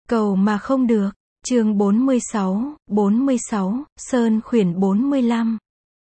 Cầu mà không được. Chương 46, Sơn Khuyển 45.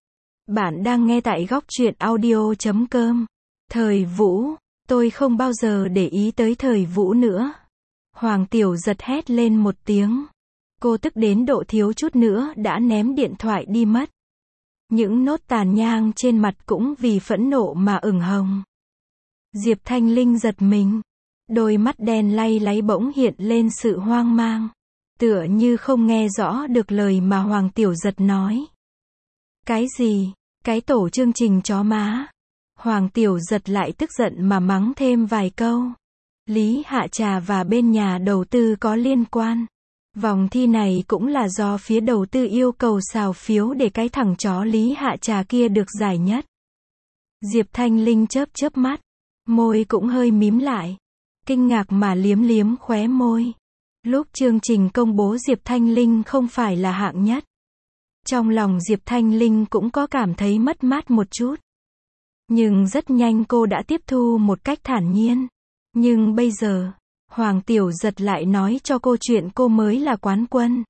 Bạn đang nghe tại góc truyện audio.com. Thời Vũ, tôi không bao giờ để ý tới Thời Vũ nữa. Hoàng Tiểu giật hét lên một tiếng. Cô tức đến độ thiếu chút nữa đã ném điện thoại đi mất. Những nốt tàn nhang trên mặt cũng vì phẫn nộ mà ửng hồng. Diệp Thanh Linh giật mình. Đôi mắt đen lay láy bỗng hiện lên sự hoang mang. Tựa như không nghe rõ được lời mà Hoàng Tiểu giật nói. Cái gì? Cái tổ chương trình chó má. Hoàng Tiểu giật lại tức giận mà mắng thêm vài câu. Lý Hạ Trà và bên nhà đầu tư có liên quan. Vòng thi này cũng là do phía đầu tư yêu cầu xào phiếu để cái thằng chó Lý Hạ Trà kia được giải nhất. Diệp Thanh Linh chớp chớp mắt. Môi cũng hơi mím lại. Kinh ngạc mà liếm liếm khóe môi. Lúc chương trình công bố Diệp Thanh Linh không phải là hạng nhất. Trong lòng Diệp Thanh Linh cũng có cảm thấy mất mát một chút. Nhưng rất nhanh cô đã tiếp thu một cách thản nhiên. Nhưng bây giờ, Hoàng Tiểu giật lại nói cho cô chuyện cô mới là quán quân.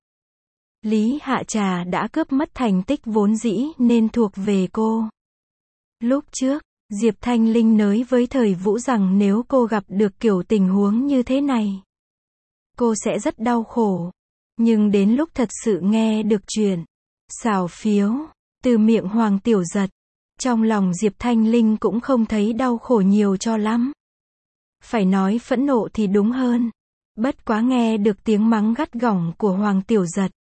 Lý Hạ Trà đã cướp mất thành tích vốn dĩ nên thuộc về cô. Lúc trước, Diệp Thanh Linh nói với Thời Vũ rằng nếu cô gặp được kiểu tình huống như thế này, cô sẽ rất đau khổ. Nhưng đến lúc thật sự nghe được chuyện xào phiếu từ miệng Hoàng Tiểu giật, trong lòng Diệp Thanh Linh cũng không thấy đau khổ nhiều cho lắm. Phải nói phẫn nộ thì đúng hơn. Bất quá nghe được tiếng mắng gắt gỏng của Hoàng Tiểu giật,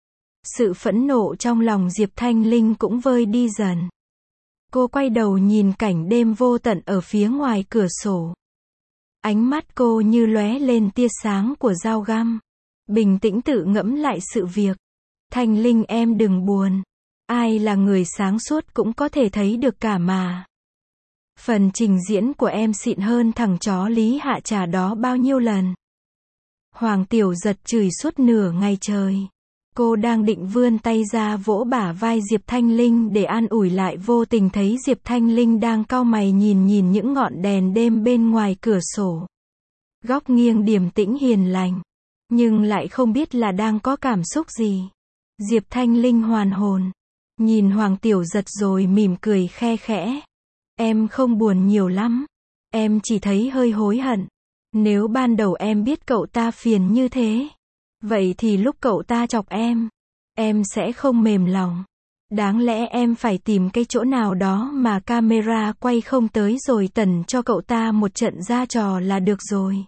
sự phẫn nộ trong lòng Diệp Thanh Linh cũng vơi đi dần. Cô quay đầu nhìn cảnh đêm vô tận ở phía ngoài cửa sổ. Ánh mắt cô như lóe lên tia sáng của dao găm. Bình tĩnh tự ngẫm lại sự việc. Thanh Linh em đừng buồn. Ai là người sáng suốt cũng có thể thấy được cả mà. Phần trình diễn của em xịn hơn thằng chó Lý Hạ Trà đó bao nhiêu lần. Hoàng Tiểu giật chửi suốt nửa ngày trời. Cô đang định vươn tay ra vỗ bả vai Diệp Thanh Linh để an ủi lại, vô tình thấy Diệp Thanh Linh đang cau mày nhìn những ngọn đèn đêm bên ngoài cửa sổ. Góc nghiêng điềm tĩnh hiền lành, nhưng lại không biết là đang có cảm xúc gì. Diệp Thanh Linh hoàn hồn, nhìn Hoàng Tiểu giật rồi mỉm cười khe khẽ. Em không buồn nhiều lắm, em chỉ thấy hơi hối hận. Nếu ban đầu em biết cậu ta phiền như thế, vậy thì lúc cậu ta chọc em sẽ không mềm lòng. Đáng lẽ em phải tìm cái chỗ nào đó mà camera quay không tới rồi tẩn cho cậu ta một trận ra trò là được rồi.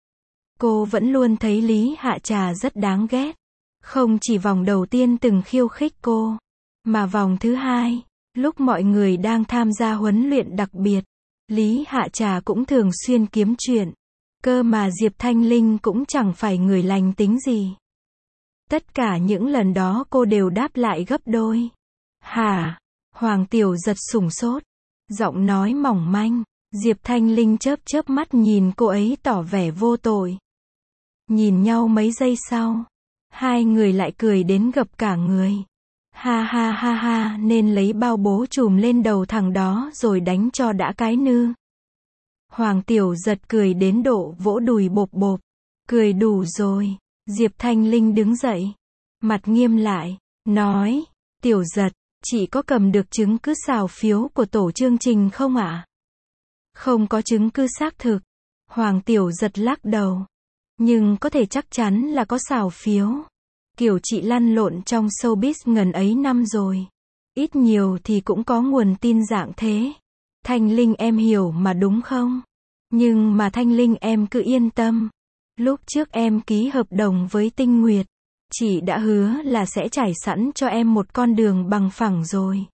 Cô vẫn luôn thấy Lý Hạ Trà rất đáng ghét. Không chỉ vòng đầu tiên từng khiêu khích cô, mà vòng thứ hai, lúc mọi người đang tham gia huấn luyện đặc biệt, Lý Hạ Trà cũng thường xuyên kiếm chuyện. Cơ mà Diệp Thanh Linh cũng chẳng phải người lành tính gì. Tất cả những lần đó cô đều đáp lại gấp đôi. Hả? Hoàng Tiểu giật sửng sốt. Giọng nói mỏng manh. Diệp Thanh Linh chớp chớp mắt nhìn cô ấy tỏ vẻ vô tội. Nhìn nhau mấy giây sau, hai người lại cười đến gập cả người. Ha ha ha ha, nên lấy bao bố trùm lên đầu thằng đó rồi đánh cho đã cái nư. Hoàng Tiểu giật cười đến độ vỗ đùi bộp bộp. Cười đủ rồi. Diệp Thanh Linh đứng dậy, mặt nghiêm lại, nói, Tiểu giật, chị có cầm được chứng cứ xào phiếu của tổ chương trình không ạ? Không có chứng cứ xác thực. Hoàng Tiểu giật lắc đầu. Nhưng có thể chắc chắn là có xào phiếu. Kiểu chị lăn lộn trong showbiz ngần ấy năm rồi. Ít nhiều thì cũng có nguồn tin dạng thế. Thanh Linh em hiểu mà đúng không? Nhưng mà Thanh Linh em cứ yên tâm. Lúc trước em ký hợp đồng với Tinh Nguyệt, chị đã hứa là sẽ trải sẵn cho em một con đường bằng phẳng rồi.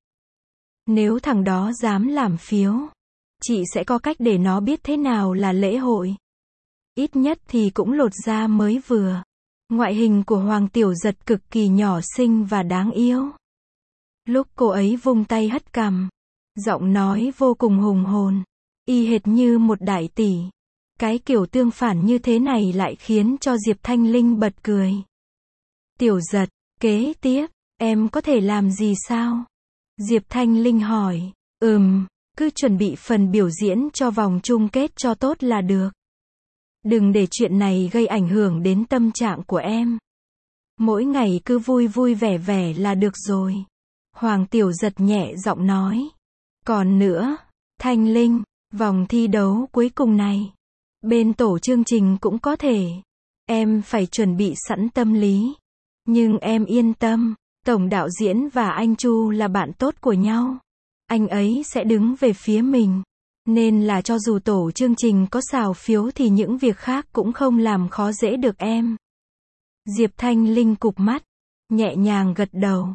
Nếu thằng đó dám làm phiếu, chị sẽ có cách để nó biết thế nào là lễ hội. Ít nhất thì cũng lột da mới vừa. Ngoại hình của Hoàng Tiểu giật cực kỳ nhỏ xinh và đáng yêu. Lúc cô ấy vung tay hất cằm, giọng nói vô cùng hùng hồn, y hệt như một đại tỷ. Cái kiểu tương phản như thế này lại khiến cho Diệp Thanh Linh bật cười. Tiểu giật, kế tiếp, em có thể làm gì sao? Diệp Thanh Linh hỏi. Cứ chuẩn bị phần biểu diễn cho vòng chung kết cho tốt là được. Đừng để chuyện này gây ảnh hưởng đến tâm trạng của em. Mỗi ngày cứ vui vui vẻ vẻ là được rồi. Hoàng Tiểu Giật nhẹ giọng nói. Còn nữa, Thanh Linh, vòng thi đấu cuối cùng này, bên tổ chương trình cũng có thể. Em phải chuẩn bị sẵn tâm lý. Nhưng em yên tâm, tổng đạo diễn và anh Chu là bạn tốt của nhau. Anh ấy sẽ đứng về phía mình. Nên là cho dù tổ chương trình có xào phiếu thì những việc khác cũng không làm khó dễ được em. Diệp Thanh Linh cụp mắt, nhẹ nhàng gật đầu.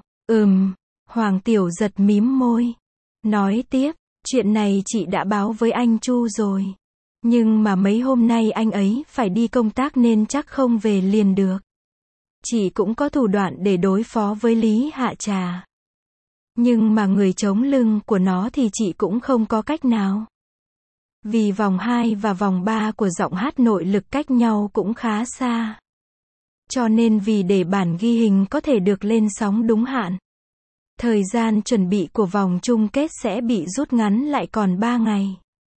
Hoàng Tiểu Giật mím môi. Nói tiếp, chuyện này chị đã báo với anh Chu rồi. Nhưng mà mấy hôm nay anh ấy phải đi công tác nên chắc không về liền được. Chị cũng có thủ đoạn để đối phó với Lý Hạ Trà. Nhưng mà người chống lưng của nó thì chị cũng không có cách nào. Vì vòng 2 và vòng 3 của giọng hát nội lực cách nhau cũng khá xa. Cho nên vì để bản ghi hình có thể được lên sóng đúng hạn, thời gian chuẩn bị của vòng chung kết sẽ bị rút ngắn lại còn 3 ngày.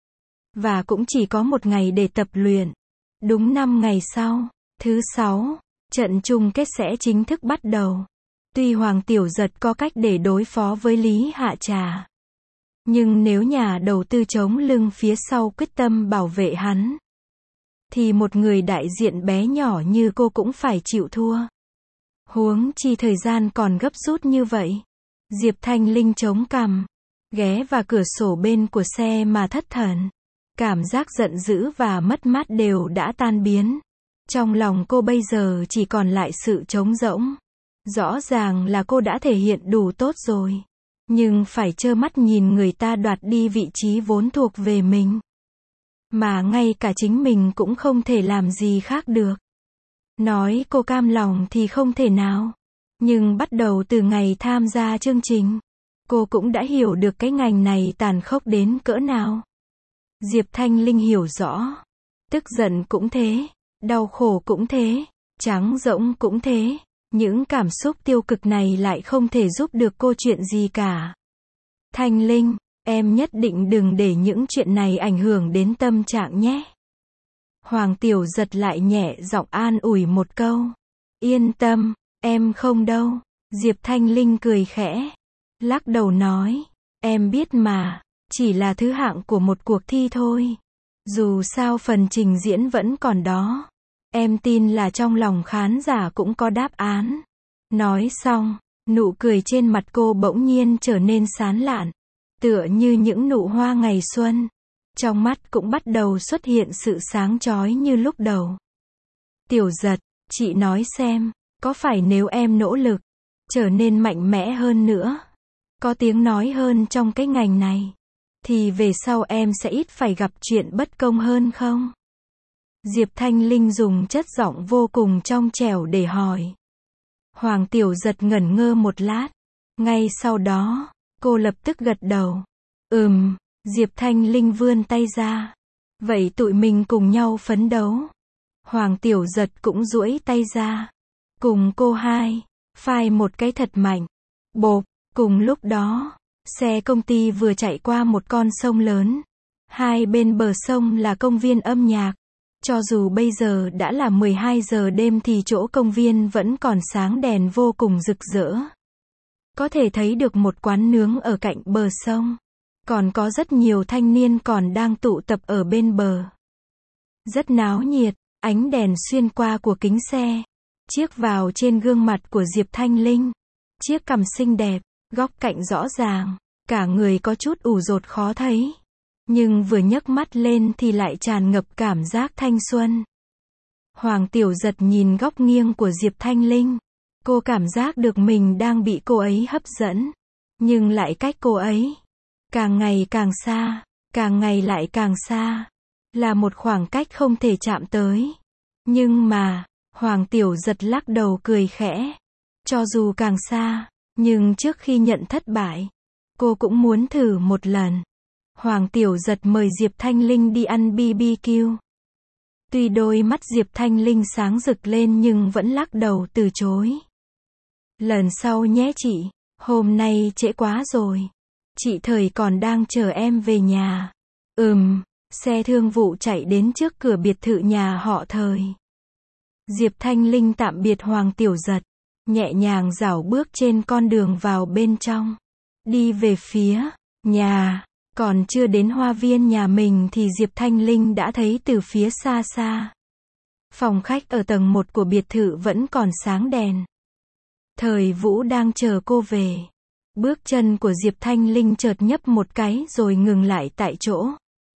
Và cũng chỉ có 1 ngày để tập luyện. Đúng 5 ngày sau, thứ 6, trận chung kết sẽ chính thức bắt đầu. Tuy Hoàng Tiểu Giật có cách để đối phó với Lý Hạ Trà, nhưng nếu nhà đầu tư chống lưng phía sau quyết tâm bảo vệ hắn, thì một người đại diện bé nhỏ như cô cũng phải chịu thua. Huống chi thời gian còn gấp rút như vậy. Diệp Thanh Linh chống cằm, ghé vào cửa sổ bên của xe mà thất thần. Cảm giác giận dữ và mất mát đều đã tan biến. Trong lòng cô bây giờ chỉ còn lại sự trống rỗng. Rõ ràng là cô đã thể hiện đủ tốt rồi. Nhưng phải trơ mắt nhìn người ta đoạt đi vị trí vốn thuộc về mình. Mà ngay cả chính mình cũng không thể làm gì khác được. Nói cô cam lòng thì không thể nào. Nhưng bắt đầu từ ngày tham gia chương trình, cô cũng đã hiểu được cái ngành này tàn khốc đến cỡ nào. Diệp Thanh Linh hiểu rõ. Tức giận cũng thế, đau khổ cũng thế, trắng rỗng cũng thế. Những cảm xúc tiêu cực này lại không thể giúp được cô chuyện gì cả. Thanh Linh, em nhất định đừng để những chuyện này ảnh hưởng đến tâm trạng nhé. Hoàng Tiểu Giật lại nhẹ giọng an ủi một câu. Yên tâm, em không đâu. Diệp Thanh Linh cười khẽ, lắc đầu nói. Em biết mà, chỉ là thứ hạng của một cuộc thi thôi. Dù sao phần trình diễn vẫn còn đó. Em tin là trong lòng khán giả cũng có đáp án. Nói xong, nụ cười trên mặt cô bỗng nhiên trở nên sán lạn, tựa như những nụ hoa ngày xuân. Trong mắt cũng bắt đầu xuất hiện sự sáng chói như lúc đầu. Tiểu Giật, chị nói xem, có phải nếu em nỗ lực, trở nên mạnh mẽ hơn nữa, có tiếng nói hơn trong cái ngành này, thì về sau em sẽ ít phải gặp chuyện bất công hơn không? Diệp Thanh Linh dùng chất giọng vô cùng trong trẻo để hỏi. Hoàng Tiểu Giật ngẩn ngơ một lát. Ngay sau đó, cô lập tức gật đầu. Diệp Thanh Linh vươn tay ra. Vậy tụi mình cùng nhau phấn đấu. Hoàng Tiểu Giật cũng duỗi tay ra. Cùng cô hai, phai một cái thật mạnh. Bộp, cùng lúc đó, xe công ty vừa chạy qua một con sông lớn. Hai bên bờ sông là công viên âm nhạc. Cho dù bây giờ đã là 12 giờ đêm thì chỗ công viên vẫn còn sáng đèn vô cùng rực rỡ. Có thể thấy được một quán nướng ở cạnh bờ sông. Còn có rất nhiều thanh niên còn đang tụ tập ở bên bờ. Rất náo nhiệt, ánh đèn xuyên qua của kính xe, chiếc vào trên gương mặt của Diệp Thanh Linh. Chiếc cằm xinh đẹp, góc cạnh rõ ràng, cả người có chút ủ rột khó thấy. Nhưng vừa nhấc mắt lên thì lại tràn ngập cảm giác thanh xuân. Hoàng Tiểu Giật nhìn góc nghiêng của Diệp Thanh Linh. Cô cảm giác được mình đang bị cô ấy hấp dẫn. Nhưng lại cách cô ấy càng ngày càng xa, càng ngày lại càng xa. Là một khoảng cách không thể chạm tới. Nhưng mà, Hoàng Tiểu Giật lắc đầu cười khẽ. Cho dù càng xa, nhưng trước khi nhận thất bại, cô cũng muốn thử một lần. Hoàng Tiểu Giật mời Diệp Thanh Linh đi ăn BBQ. Tuy đôi mắt Diệp Thanh Linh sáng rực lên nhưng vẫn lắc đầu từ chối. Lần sau nhé chị, hôm nay trễ quá rồi. Chị Thời còn đang chờ em về nhà. Xe thương vụ chạy đến trước cửa biệt thự nhà họ Thời. Diệp Thanh Linh tạm biệt Hoàng Tiểu Giật, nhẹ nhàng rảo bước trên con đường vào bên trong. Đi về phía nhà, còn chưa đến hoa viên nhà mình thì Diệp Thanh Linh đã thấy từ phía xa xa. Phòng khách ở tầng 1 của biệt thự vẫn còn sáng đèn. Thời Vũ đang chờ cô về. Bước chân của Diệp Thanh Linh chợt nhấp một cái rồi ngừng lại tại chỗ.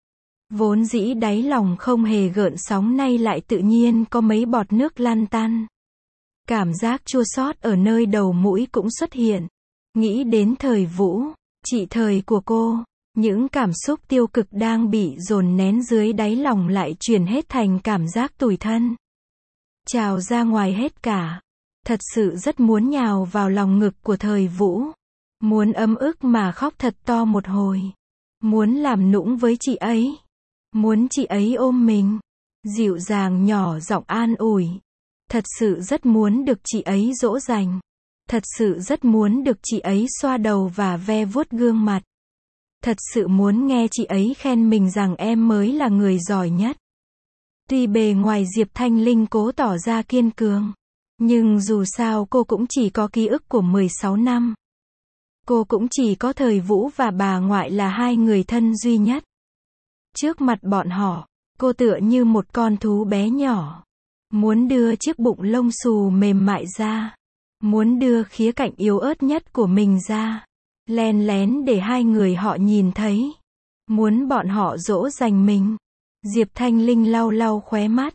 Vốn dĩ đáy lòng không hề gợn sóng nay lại tự nhiên có mấy bọt nước lăn tăn. Cảm giác chua xót ở nơi đầu mũi cũng xuất hiện. Nghĩ đến Thời Vũ, chị Thời của cô, những cảm xúc tiêu cực đang bị dồn nén dưới đáy lòng lại chuyển hết thành cảm giác tủi thân. Trào ra ngoài hết cả. Thật sự rất muốn nhào vào lòng ngực của Thời Vũ. Muốn ấm ức mà khóc thật to một hồi. Muốn làm nũng với chị ấy. Muốn chị ấy ôm mình. Dịu dàng nhỏ giọng an ủi. Thật sự rất muốn được chị ấy dỗ dành. Thật sự rất muốn được chị ấy xoa đầu và ve vuốt gương mặt. Thật sự muốn nghe chị ấy khen mình rằng em mới là người giỏi nhất. Tuy bề ngoài Diệp Thanh Linh cố tỏ ra kiên cường, nhưng dù sao cô cũng chỉ có ký ức của 16 năm. Cô cũng chỉ có Thời Vũ và bà ngoại là hai người thân duy nhất. Trước mặt bọn họ, cô tựa như một con thú bé nhỏ. Muốn đưa chiếc bụng lông xù mềm mại ra. Muốn đưa khía cạnh yếu ớt nhất của mình ra. Len lén để hai người họ nhìn thấy. Muốn bọn họ dỗ dành mình. Diệp Thanh Linh lau lau khóe mắt.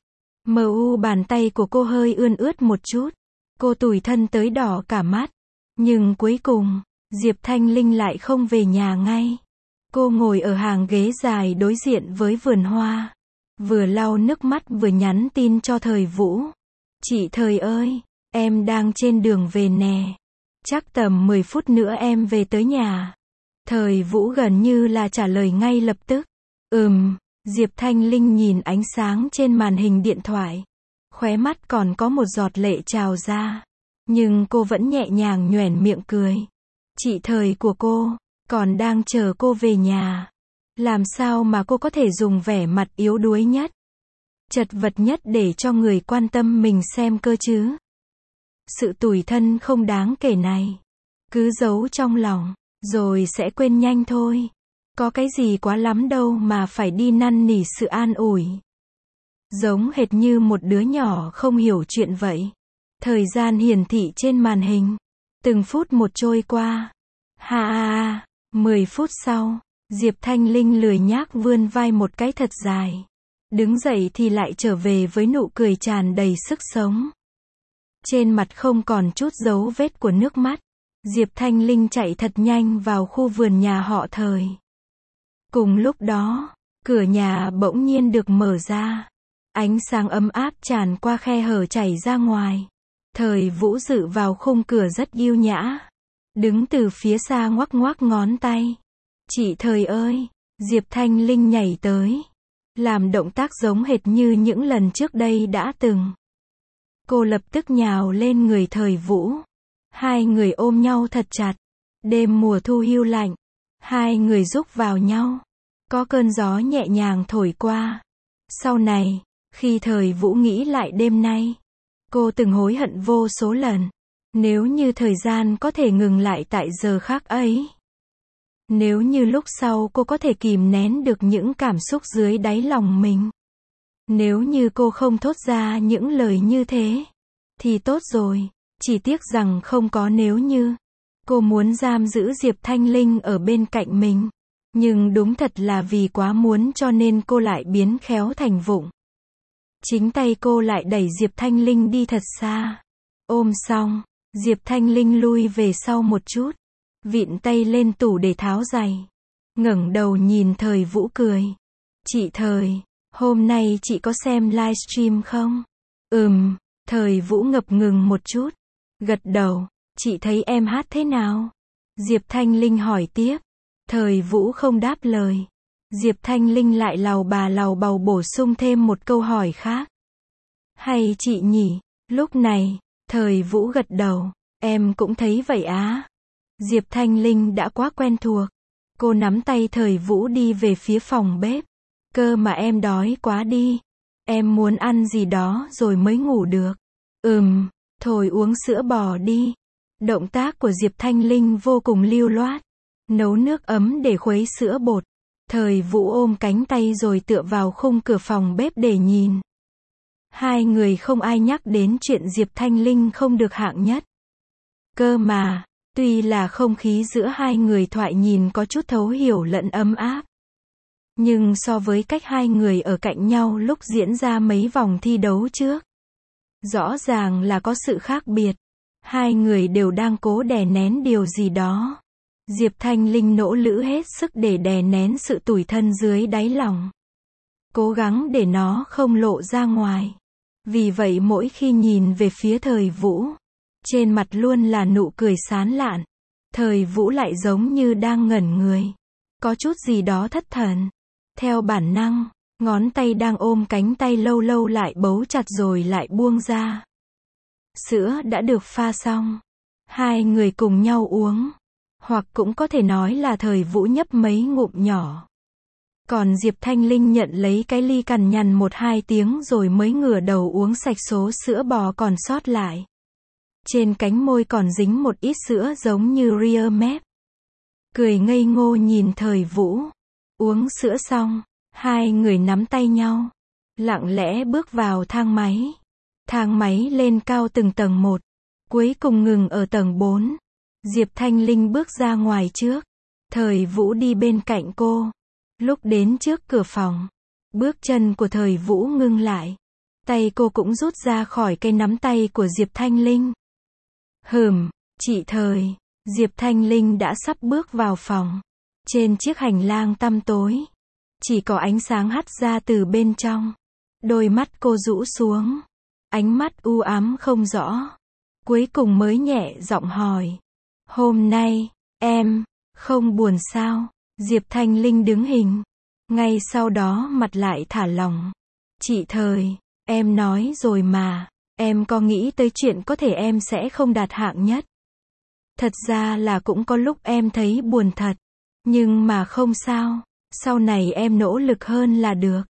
Bàn tay của cô hơi ươn ướt một chút. Cô tủi thân tới đỏ cả mắt. Nhưng cuối cùng, Diệp Thanh Linh lại không về nhà ngay. Cô ngồi ở hàng ghế dài đối diện với vườn hoa. Vừa lau nước mắt vừa nhắn tin cho Thời Vũ. Chị Thời ơi, em đang trên đường về nè. Chắc tầm 10 phút nữa em về tới nhà. Thời Vũ gần như là trả lời ngay lập tức. Diệp Thanh Linh nhìn ánh sáng trên màn hình điện thoại. Khóe mắt còn có một giọt lệ trào ra. Nhưng cô vẫn nhẹ nhàng nhoẻn miệng cười. Chị Thời của cô, còn đang chờ cô về nhà. Làm sao mà cô có thể dùng vẻ mặt yếu đuối nhất, chật vật nhất để cho người quan tâm mình xem cơ chứ? Sự tủi thân không đáng kể này, cứ giấu trong lòng, rồi sẽ quên nhanh thôi. Có cái gì quá lắm đâu mà phải đi năn nỉ sự an ủi. Giống hệt như một đứa nhỏ không hiểu chuyện vậy. Thời gian hiển thị trên màn hình. Từng phút một trôi qua. 10 phút sau, Diệp Thanh Linh lười nhác vươn vai một cái thật dài. Đứng dậy thì lại trở về với nụ cười tràn đầy sức sống. Trên mặt không còn chút dấu vết của nước mắt. Diệp Thanh Linh chạy thật nhanh vào khu vườn nhà họ Thời. Cùng lúc đó, cửa nhà bỗng nhiên được mở ra. Ánh sáng ấm áp tràn qua khe hở chảy ra ngoài. Thời Vũ dựa vào khung cửa rất yêu nhã. Đứng từ phía xa ngoắc ngoắc ngón tay. Chị Thời ơi! Diệp Thanh Linh nhảy tới. Làm động tác giống hệt như những lần trước đây đã từng. Cô lập tức nhào lên người Thời Vũ. Hai người ôm nhau thật chặt. Đêm mùa thu hiu lạnh. Hai người rúc vào nhau. Có cơn gió nhẹ nhàng thổi qua. Sau này, khi Thời Vũ nghĩ lại đêm nay, cô từng hối hận vô số lần. Nếu như thời gian có thể ngừng lại tại giờ khắc ấy. Nếu như lúc sau cô có thể kìm nén được những cảm xúc dưới đáy lòng mình. Nếu như cô không thốt ra những lời như thế, thì tốt rồi. Chỉ tiếc rằng không có nếu như. Cô muốn giam giữ Diệp Thanh Linh ở bên cạnh mình. Nhưng đúng thật là vì quá muốn cho nên cô lại biến khéo thành vụng. Chính tay cô lại đẩy Diệp Thanh Linh đi thật xa. Ôm xong, Diệp Thanh Linh lui về sau một chút. Vịn tay lên tủ để tháo giày. Ngẩng đầu nhìn Thời Vũ cười. Chị Thời, hôm nay chị có xem livestream không? Thời Vũ ngập ngừng một chút. Gật đầu. Chị thấy em hát thế nào? Diệp Thanh Linh hỏi tiếp. Thời Vũ không đáp lời. Diệp Thanh Linh lại lầu bầu bổ sung thêm một câu hỏi khác. Hay chị nhỉ? Lúc này, Thời Vũ gật đầu. Em cũng thấy vậy á. Diệp Thanh Linh đã quá quen thuộc. Cô nắm tay Thời Vũ đi về phía phòng bếp. Cơ mà em đói quá đi. Em muốn ăn gì đó rồi mới ngủ được. Thôi uống sữa bò đi. Động tác của Diệp Thanh Linh vô cùng lưu loát. Nấu nước ấm để khuấy sữa bột. Thời Vũ ôm cánh tay rồi tựa vào khung cửa phòng bếp để nhìn. Hai người không ai nhắc đến chuyện Diệp Thanh Linh không được hạng nhất. Cơ mà, tuy là không khí giữa hai người thoại nhìn có chút thấu hiểu lẫn ấm áp. Nhưng so với cách hai người ở cạnh nhau lúc diễn ra mấy vòng thi đấu trước, rõ ràng là có sự khác biệt. Hai người đều đang cố đè nén điều gì đó. Diệp Thanh Linh nỗ lực hết sức để đè nén sự tủi thân dưới đáy lòng. Cố gắng để nó không lộ ra ngoài. Vì vậy mỗi khi nhìn về phía Thời Vũ, trên mặt luôn là nụ cười sán lạn. Thời Vũ lại giống như đang ngẩn người. Có chút gì đó thất thần. Theo bản năng, ngón tay đang ôm cánh tay lâu lâu lại bấu chặt rồi lại buông ra. Sữa đã được pha xong. Hai người cùng nhau uống. Hoặc cũng có thể nói là Thời Vũ nhấp mấy ngụm nhỏ. Còn Diệp Thanh Linh nhận lấy cái ly cằn nhằn 1-2 tiếng rồi mới ngửa đầu uống sạch số sữa bò còn sót lại. Trên cánh môi còn dính một ít sữa giống như ria mép. Cười ngây ngô nhìn Thời Vũ. Uống sữa xong, hai người nắm tay nhau. Lặng lẽ bước vào thang máy. Thang máy lên cao từng tầng một. Cuối cùng ngừng ở tầng 4. Diệp Thanh Linh bước ra ngoài trước. Thời Vũ đi bên cạnh cô. Lúc đến trước cửa phòng, bước chân của Thời Vũ ngưng lại. Tay cô cũng rút ra khỏi cây nắm tay của Diệp Thanh Linh. Chị Thời. Diệp Thanh Linh đã sắp bước vào phòng. Trên chiếc hành lang tăm tối, chỉ có ánh sáng hắt ra từ bên trong. Đôi mắt cô rũ xuống. Ánh mắt u ám không rõ. Cuối cùng mới nhẹ giọng hỏi. Hôm nay, em, không buồn sao? Diệp Thanh Linh đứng hình. Ngay sau đó mặt lại thả lỏng. Chị Thời, em nói rồi mà. Em có nghĩ tới chuyện có thể em sẽ không đạt hạng nhất. Thật ra là cũng có lúc em thấy buồn thật. Nhưng mà không sao. Sau này em nỗ lực hơn là được.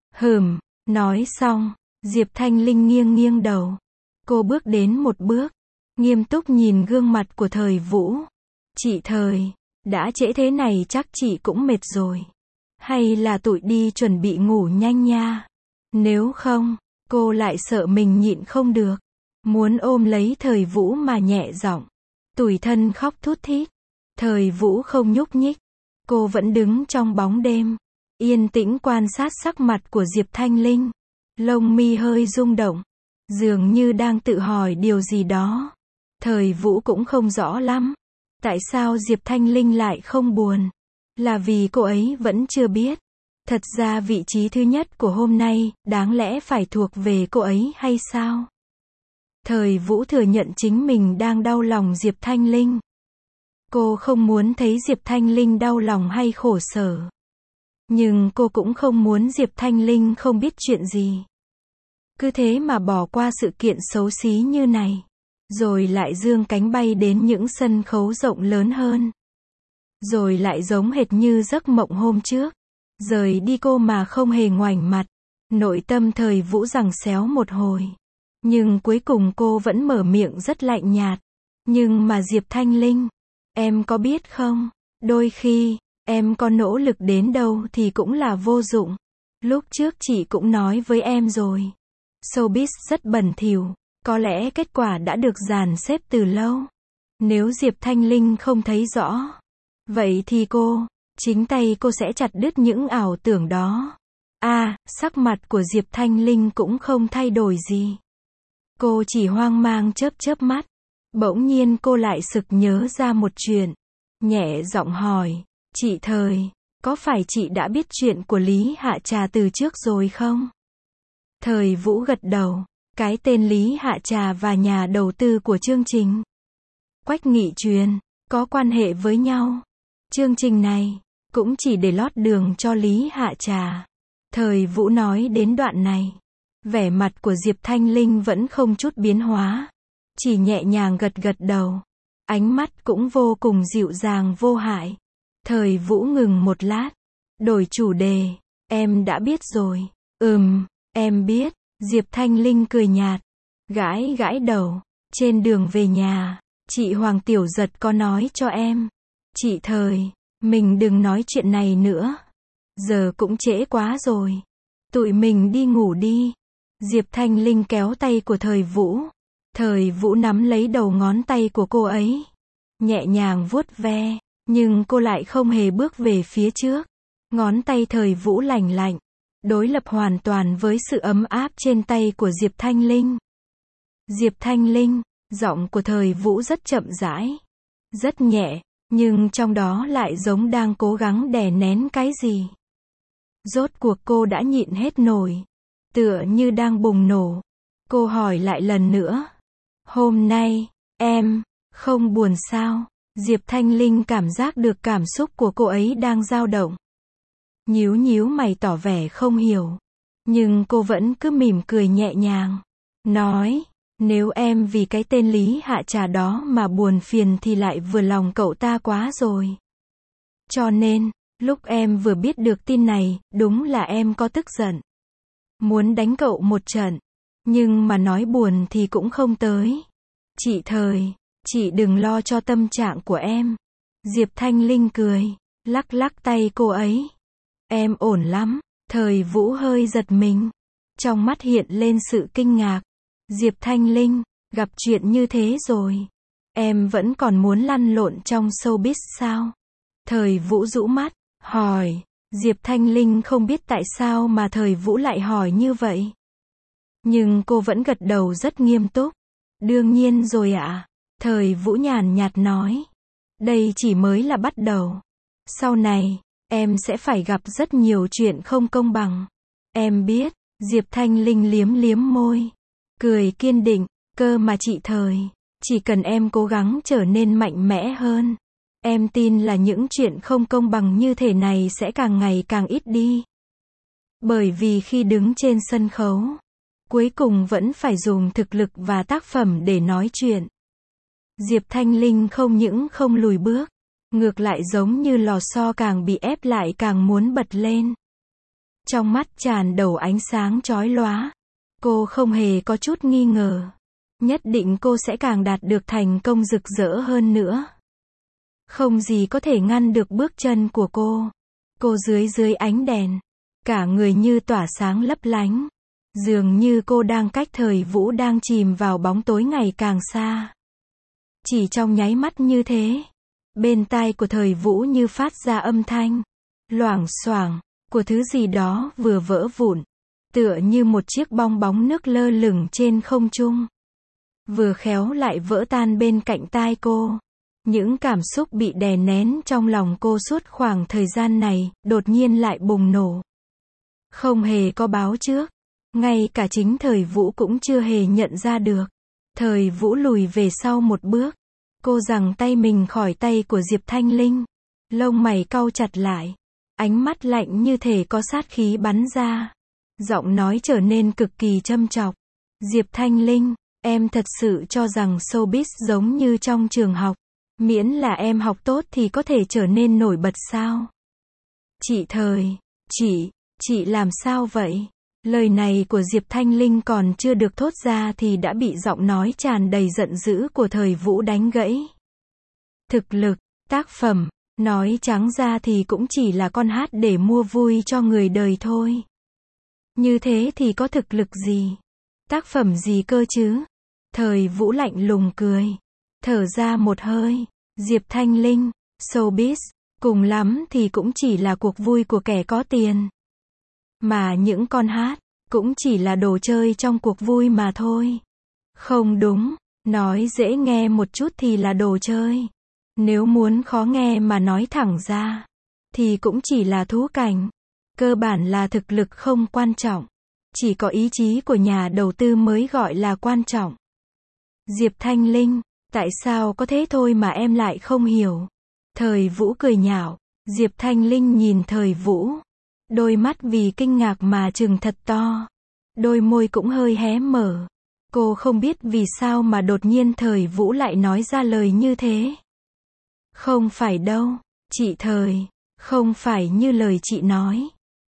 Nói xong, Diệp Thanh Linh nghiêng nghiêng đầu. Cô bước đến một bước. Nghiêm túc nhìn gương mặt của Thời Vũ. Chị Thời, đã trễ thế này chắc chị cũng mệt rồi. Hay là tụi đi chuẩn bị ngủ nhanh nha. Nếu không, cô lại sợ mình nhịn không được. Muốn ôm lấy Thời Vũ mà nhẹ giọng. Tủi thân khóc thút thít. Thời Vũ không nhúc nhích. Cô vẫn đứng trong bóng đêm. Yên tĩnh quan sát sắc mặt của Diệp Thanh Linh. Lông mi hơi rung động. Dường như đang tự hỏi điều gì đó. Thời Vũ cũng không rõ lắm. Tại sao Diệp Thanh Linh lại không buồn? Là vì cô ấy vẫn chưa biết. Thật ra vị trí thứ nhất của hôm nay, đáng lẽ phải thuộc về cô ấy hay sao? Thời Vũ thừa nhận chính mình đang đau lòng Diệp Thanh Linh. Cô không muốn thấy Diệp Thanh Linh đau lòng hay khổ sở. Nhưng cô cũng không muốn Diệp Thanh Linh không biết chuyện gì. Cứ thế mà bỏ qua sự kiện xấu xí như này. Rồi lại giương cánh bay đến những sân khấu rộng lớn hơn. Rồi lại giống hệt như giấc mộng hôm trước. Rời đi cô mà không hề ngoảnh mặt. Nội tâm Thời Vũ giằng xéo một hồi. Nhưng cuối cùng cô vẫn mở miệng rất lạnh nhạt. Nhưng mà Diệp Thanh Linh, em có biết không? Đôi khi, em có nỗ lực đến đâu thì cũng là vô dụng. Lúc trước chị cũng nói với em rồi. Showbiz rất bẩn thỉu. Có lẽ kết quả đã được dàn xếp từ lâu. Nếu Diệp Thanh Linh không thấy rõ, vậy thì chính tay cô sẽ chặt đứt những ảo tưởng đó. Sắc mặt của Diệp Thanh Linh cũng không thay đổi gì. Cô chỉ hoang mang chớp chớp mắt. Bỗng nhiên cô lại sực nhớ ra một chuyện. Nhẹ giọng hỏi, chị Thời, có phải chị đã biết chuyện của Lý Hạ Trà từ trước rồi không? Thời Vũ gật đầu. Cái tên Lý Hạ Trà và nhà đầu tư của chương trình Quách Nghị Truyền có quan hệ với nhau. Chương trình này cũng chỉ để lót đường cho Lý Hạ Trà. Thời Vũ nói đến đoạn này, vẻ mặt của Diệp Thanh Linh vẫn không chút biến hóa, chỉ nhẹ nhàng gật gật đầu. Ánh mắt cũng vô cùng dịu dàng vô hại. Thời Vũ ngừng một lát, đổi chủ đề. Em đã biết rồi. Em biết. Diệp Thanh Linh cười nhạt, gãi gãi đầu. Trên đường về nhà, chị Hoàng Tiểu Giật có nói cho em. Chị Thời, mình đừng nói chuyện này nữa. Giờ cũng trễ quá rồi. Tụi mình đi ngủ đi. Diệp Thanh Linh kéo tay của Thời Vũ. Thời Vũ nắm lấy đầu ngón tay của cô ấy, nhẹ nhàng vuốt ve, nhưng cô lại không hề bước về phía trước. Ngón tay Thời Vũ lành lạnh, đối lập hoàn toàn với sự ấm áp trên tay của Diệp Thanh Linh. Diệp Thanh Linh, giọng của Thời Vũ rất chậm rãi, rất nhẹ, nhưng trong đó lại giống đang cố gắng đè nén cái gì. Rốt cuộc cô đã nhịn hết nổi, tựa như đang bùng nổ. Cô hỏi lại lần nữa. Hôm nay, em không buồn sao? Diệp Thanh Linh cảm giác được cảm xúc của cô ấy đang dao động. Nhíu nhíu mày tỏ vẻ không hiểu. Nhưng cô vẫn cứ mỉm cười nhẹ nhàng. Nói, nếu em vì cái tên Lý Hạ Trà đó mà buồn phiền thì lại vừa lòng cậu ta quá rồi. Cho nên, lúc em vừa biết được tin này, đúng là em có tức giận. Muốn đánh cậu một trận. Nhưng mà nói buồn thì cũng không tới. Chị Thời, chị đừng lo cho tâm trạng của em. Diệp Thanh Linh cười, lắc lắc tay cô ấy. Em ổn lắm. Thời Vũ hơi giật mình. Trong mắt hiện lên sự kinh ngạc. Diệp Thanh Linh, gặp chuyện như thế rồi. Em vẫn còn muốn lăn lộn trong showbiz sao? Thời Vũ rũ mắt, hỏi. Diệp Thanh Linh không biết tại sao mà Thời Vũ lại hỏi như vậy. Nhưng cô vẫn gật đầu rất nghiêm túc. Đương nhiên rồi ạ. Thời Vũ nhàn nhạt nói. Đây chỉ mới là bắt đầu. Sau này, em sẽ phải gặp rất nhiều chuyện không công bằng. Em biết. Diệp Thanh Linh liếm liếm môi, cười kiên định. Cơ mà chị Thời, chỉ cần em cố gắng trở nên mạnh mẽ hơn, em tin là những chuyện không công bằng như thế này sẽ càng ngày càng ít đi. Bởi vì khi đứng trên sân khấu, cuối cùng vẫn phải dùng thực lực và tác phẩm để nói chuyện. Diệp Thanh Linh không những không lùi bước, ngược lại giống như lò xo càng bị ép lại càng muốn bật lên. Trong mắt tràn đầy ánh sáng chói lóa. Cô không hề có chút nghi ngờ. Nhất định cô sẽ càng đạt được thành công rực rỡ hơn nữa. Không gì có thể ngăn được bước chân của cô. Cô dưới ánh đèn, cả người như tỏa sáng lấp lánh. Dường như cô đang cách Thời Vũ đang chìm vào bóng tối ngày càng xa. Chỉ trong nháy mắt như thế, bên tai của Thời Vũ như phát ra âm thanh loảng xoảng của thứ gì đó vừa vỡ vụn, tựa như một chiếc bong bóng nước lơ lửng trên không trung. Vừa khéo lại vỡ tan bên cạnh tai cô. Những cảm xúc bị đè nén trong lòng cô suốt khoảng thời gian này, đột nhiên lại bùng nổ. Không hề có báo trước. Ngay cả chính Thời Vũ cũng chưa hề nhận ra được. Thời Vũ lùi về sau một bước. Cô giằng tay mình khỏi tay của Diệp Thanh Linh. Lông mày cau chặt lại. Ánh mắt lạnh như thể có sát khí bắn ra. Giọng nói trở nên cực kỳ châm chọc. Diệp Thanh Linh, em thật sự cho rằng showbiz giống như trong trường học. Miễn là em học tốt thì có thể trở nên nổi bật sao? Chị Thời, chị làm sao vậy? Lời này của Diệp Thanh Linh còn chưa được thốt ra thì đã bị giọng nói tràn đầy giận dữ của Thời Vũ đánh gãy. Thực lực, tác phẩm, nói trắng ra thì cũng chỉ là con hát để mua vui cho người đời thôi. Như thế thì có thực lực gì? Tác phẩm gì cơ chứ? Thời Vũ lạnh lùng cười. Thở ra một hơi. Diệp Thanh Linh, showbiz, cùng lắm thì cũng chỉ là cuộc vui của kẻ có tiền. Mà những con hát, cũng chỉ là đồ chơi trong cuộc vui mà thôi. Không đúng, nói dễ nghe một chút thì là đồ chơi. Nếu muốn khó nghe mà nói thẳng ra, thì cũng chỉ là thú cảnh. Cơ bản là thực lực không quan trọng. Chỉ có ý chí của nhà đầu tư mới gọi là quan trọng. Diệp Thanh Linh, tại sao có thế thôi mà em lại không hiểu? Thời Vũ cười nhạo. Diệp Thanh Linh nhìn Thời Vũ. Đôi mắt vì kinh ngạc mà trừng thật to. Đôi môi cũng hơi hé mở. Cô không biết vì sao mà đột nhiên Thời Vũ lại nói ra lời như thế. Không phải đâu, chị Thời, không phải như lời chị nói.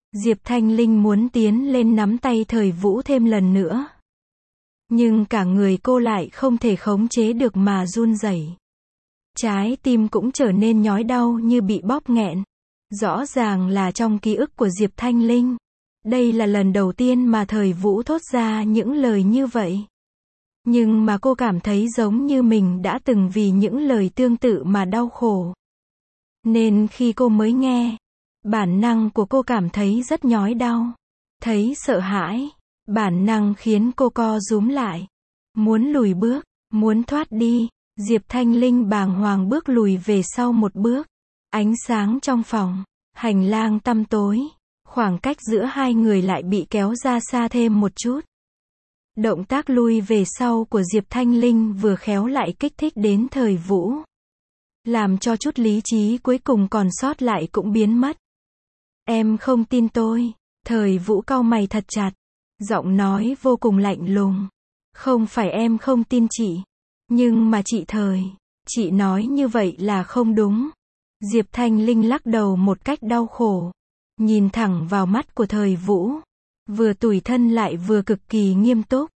Diệp Thanh Linh muốn tiến lên nắm tay Thời Vũ thêm lần nữa. Nhưng cả người cô lại không thể khống chế được mà run rẩy. Trái tim cũng trở nên nhói đau như bị bóp nghẹn. Rõ ràng là trong ký ức của Diệp Thanh Linh. Đây là lần đầu tiên mà Thời Vũ thốt ra những lời như vậy. Nhưng mà cô cảm thấy giống như mình đã từng vì những lời tương tự mà đau khổ. Nên khi cô mới nghe, bản năng của cô cảm thấy rất nhói đau. Thấy sợ hãi, bản năng khiến cô co rúm lại. Muốn lùi bước, muốn thoát đi. Diệp Thanh Linh bàng hoàng bước lùi về sau một bước. Ánh sáng trong phòng, hành lang tăm tối. Khoảng cách giữa hai người lại bị kéo ra xa thêm một chút. Động tác lui về sau của Diệp Thanh Linh vừa khéo lại kích thích đến Thời Vũ. Làm cho chút lý trí cuối cùng còn sót lại cũng biến mất. Em không tin tôi. Thời Vũ cau mày thật chặt. Giọng nói vô cùng lạnh lùng. Không phải em không tin chị. Nhưng mà chị nói như vậy là không đúng. Diệp Thanh Linh lắc đầu một cách đau khổ. Nhìn thẳng vào mắt của Thời Vũ. Vừa tủi thân lại vừa cực kỳ nghiêm túc.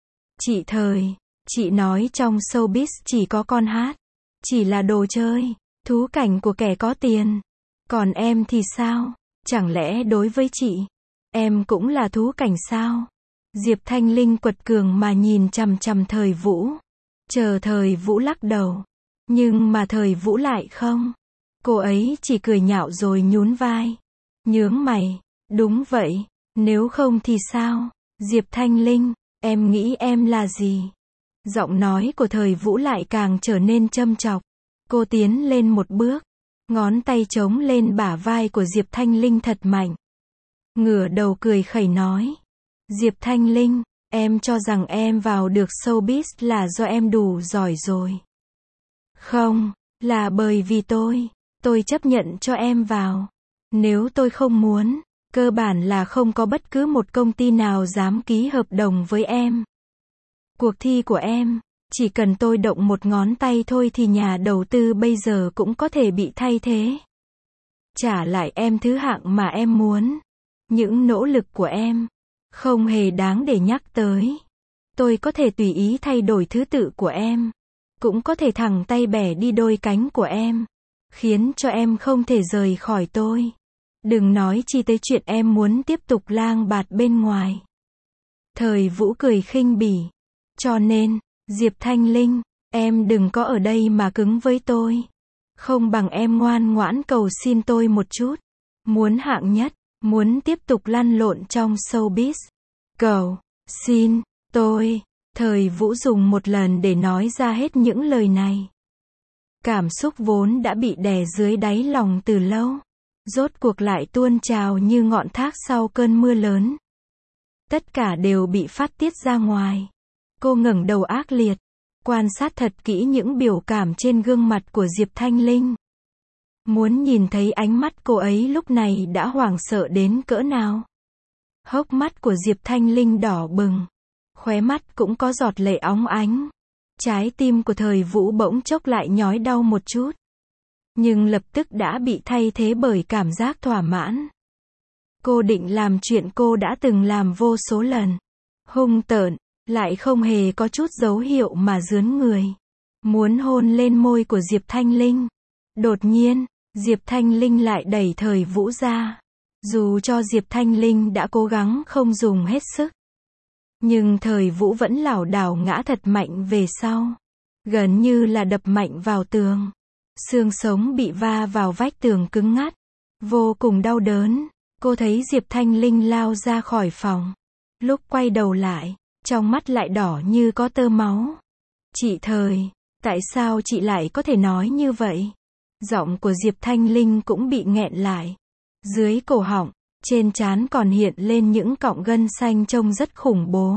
Chị nói trong showbiz chỉ có con hát. Chỉ là đồ chơi, thú cảnh của kẻ có tiền. Còn em thì sao? Chẳng lẽ đối với chị, em cũng là thú cảnh sao? Diệp Thanh Linh quật cường mà nhìn chằm chằm Thời Vũ. Chờ Thời Vũ lắc đầu. Nhưng mà Thời Vũ lại không. Cô ấy chỉ cười nhạo rồi nhún vai. Nhướng mày. Đúng vậy. Nếu không thì sao? Diệp Thanh Linh, em nghĩ em là gì? Giọng nói của Thời Vũ lại càng trở nên châm chọc. Cô tiến lên một bước. Ngón tay chống lên bả vai của Diệp Thanh Linh thật mạnh. Ngửa đầu cười khẩy nói. Diệp Thanh Linh, em cho rằng em vào được showbiz là do em đủ giỏi rồi. Không, là bởi vì tôi chấp nhận cho em vào. Nếu tôi không muốn, cơ bản là không có bất cứ một công ty nào dám ký hợp đồng với em. Cuộc thi của em, chỉ cần tôi động một ngón tay thôi thì nhà đầu tư bây giờ cũng có thể bị thay thế. Trả lại em thứ hạng mà em muốn. Những nỗ lực của em không hề đáng để nhắc tới. Tôi có thể tùy ý thay đổi thứ tự của em. Cũng có thể thẳng tay bẻ đi đôi cánh của em. Khiến cho em không thể rời khỏi tôi. Đừng nói chi tới chuyện em muốn tiếp tục lang bạt bên ngoài. Thời Vũ cười khinh bỉ. Cho nên, Diệp Thanh Linh, em đừng có ở đây mà cứng với tôi. Không bằng em ngoan ngoãn cầu xin tôi một chút. Muốn hạng nhất, muốn tiếp tục lăn lộn trong showbiz. Cầu xin tôi. Thời Vũ dùng một lần để nói ra hết những lời này. Cảm xúc vốn đã bị đè dưới đáy lòng từ lâu. Rốt cuộc lại tuôn trào như ngọn thác sau cơn mưa lớn. Tất cả đều bị phát tiết ra ngoài. Cô ngẩng đầu ác liệt. Quan sát thật kỹ những biểu cảm trên gương mặt của Diệp Thanh Linh. Muốn nhìn thấy ánh mắt cô ấy lúc này đã hoảng sợ đến cỡ nào. Hốc mắt của Diệp Thanh Linh đỏ bừng. Khóe mắt cũng có giọt lệ óng ánh. Trái tim của Thời Vũ bỗng chốc lại nhói đau một chút. Nhưng lập tức đã bị thay thế bởi cảm giác thỏa mãn. Cô định làm chuyện cô đã từng làm vô số lần. Hung tợn, lại không hề có chút dấu hiệu mà rướn người. Muốn hôn lên môi của Diệp Thanh Linh. Đột nhiên, Diệp Thanh Linh lại đẩy Thời Vũ ra. Dù cho Diệp Thanh Linh đã cố gắng không dùng hết sức. Nhưng Thời Vũ vẫn lảo đảo ngã thật mạnh về sau. Gần như là đập mạnh vào tường. Xương sống bị va vào vách tường cứng ngắt. Vô cùng đau đớn. Cô thấy Diệp Thanh Linh lao ra khỏi phòng. Lúc quay đầu lại, trong mắt lại đỏ như có tơ máu. Chị Thời, tại sao chị lại có thể nói như vậy? Giọng của Diệp Thanh Linh cũng bị nghẹn lại. Dưới cổ họng, trên trán còn hiện lên những cọng gân xanh trông rất khủng bố.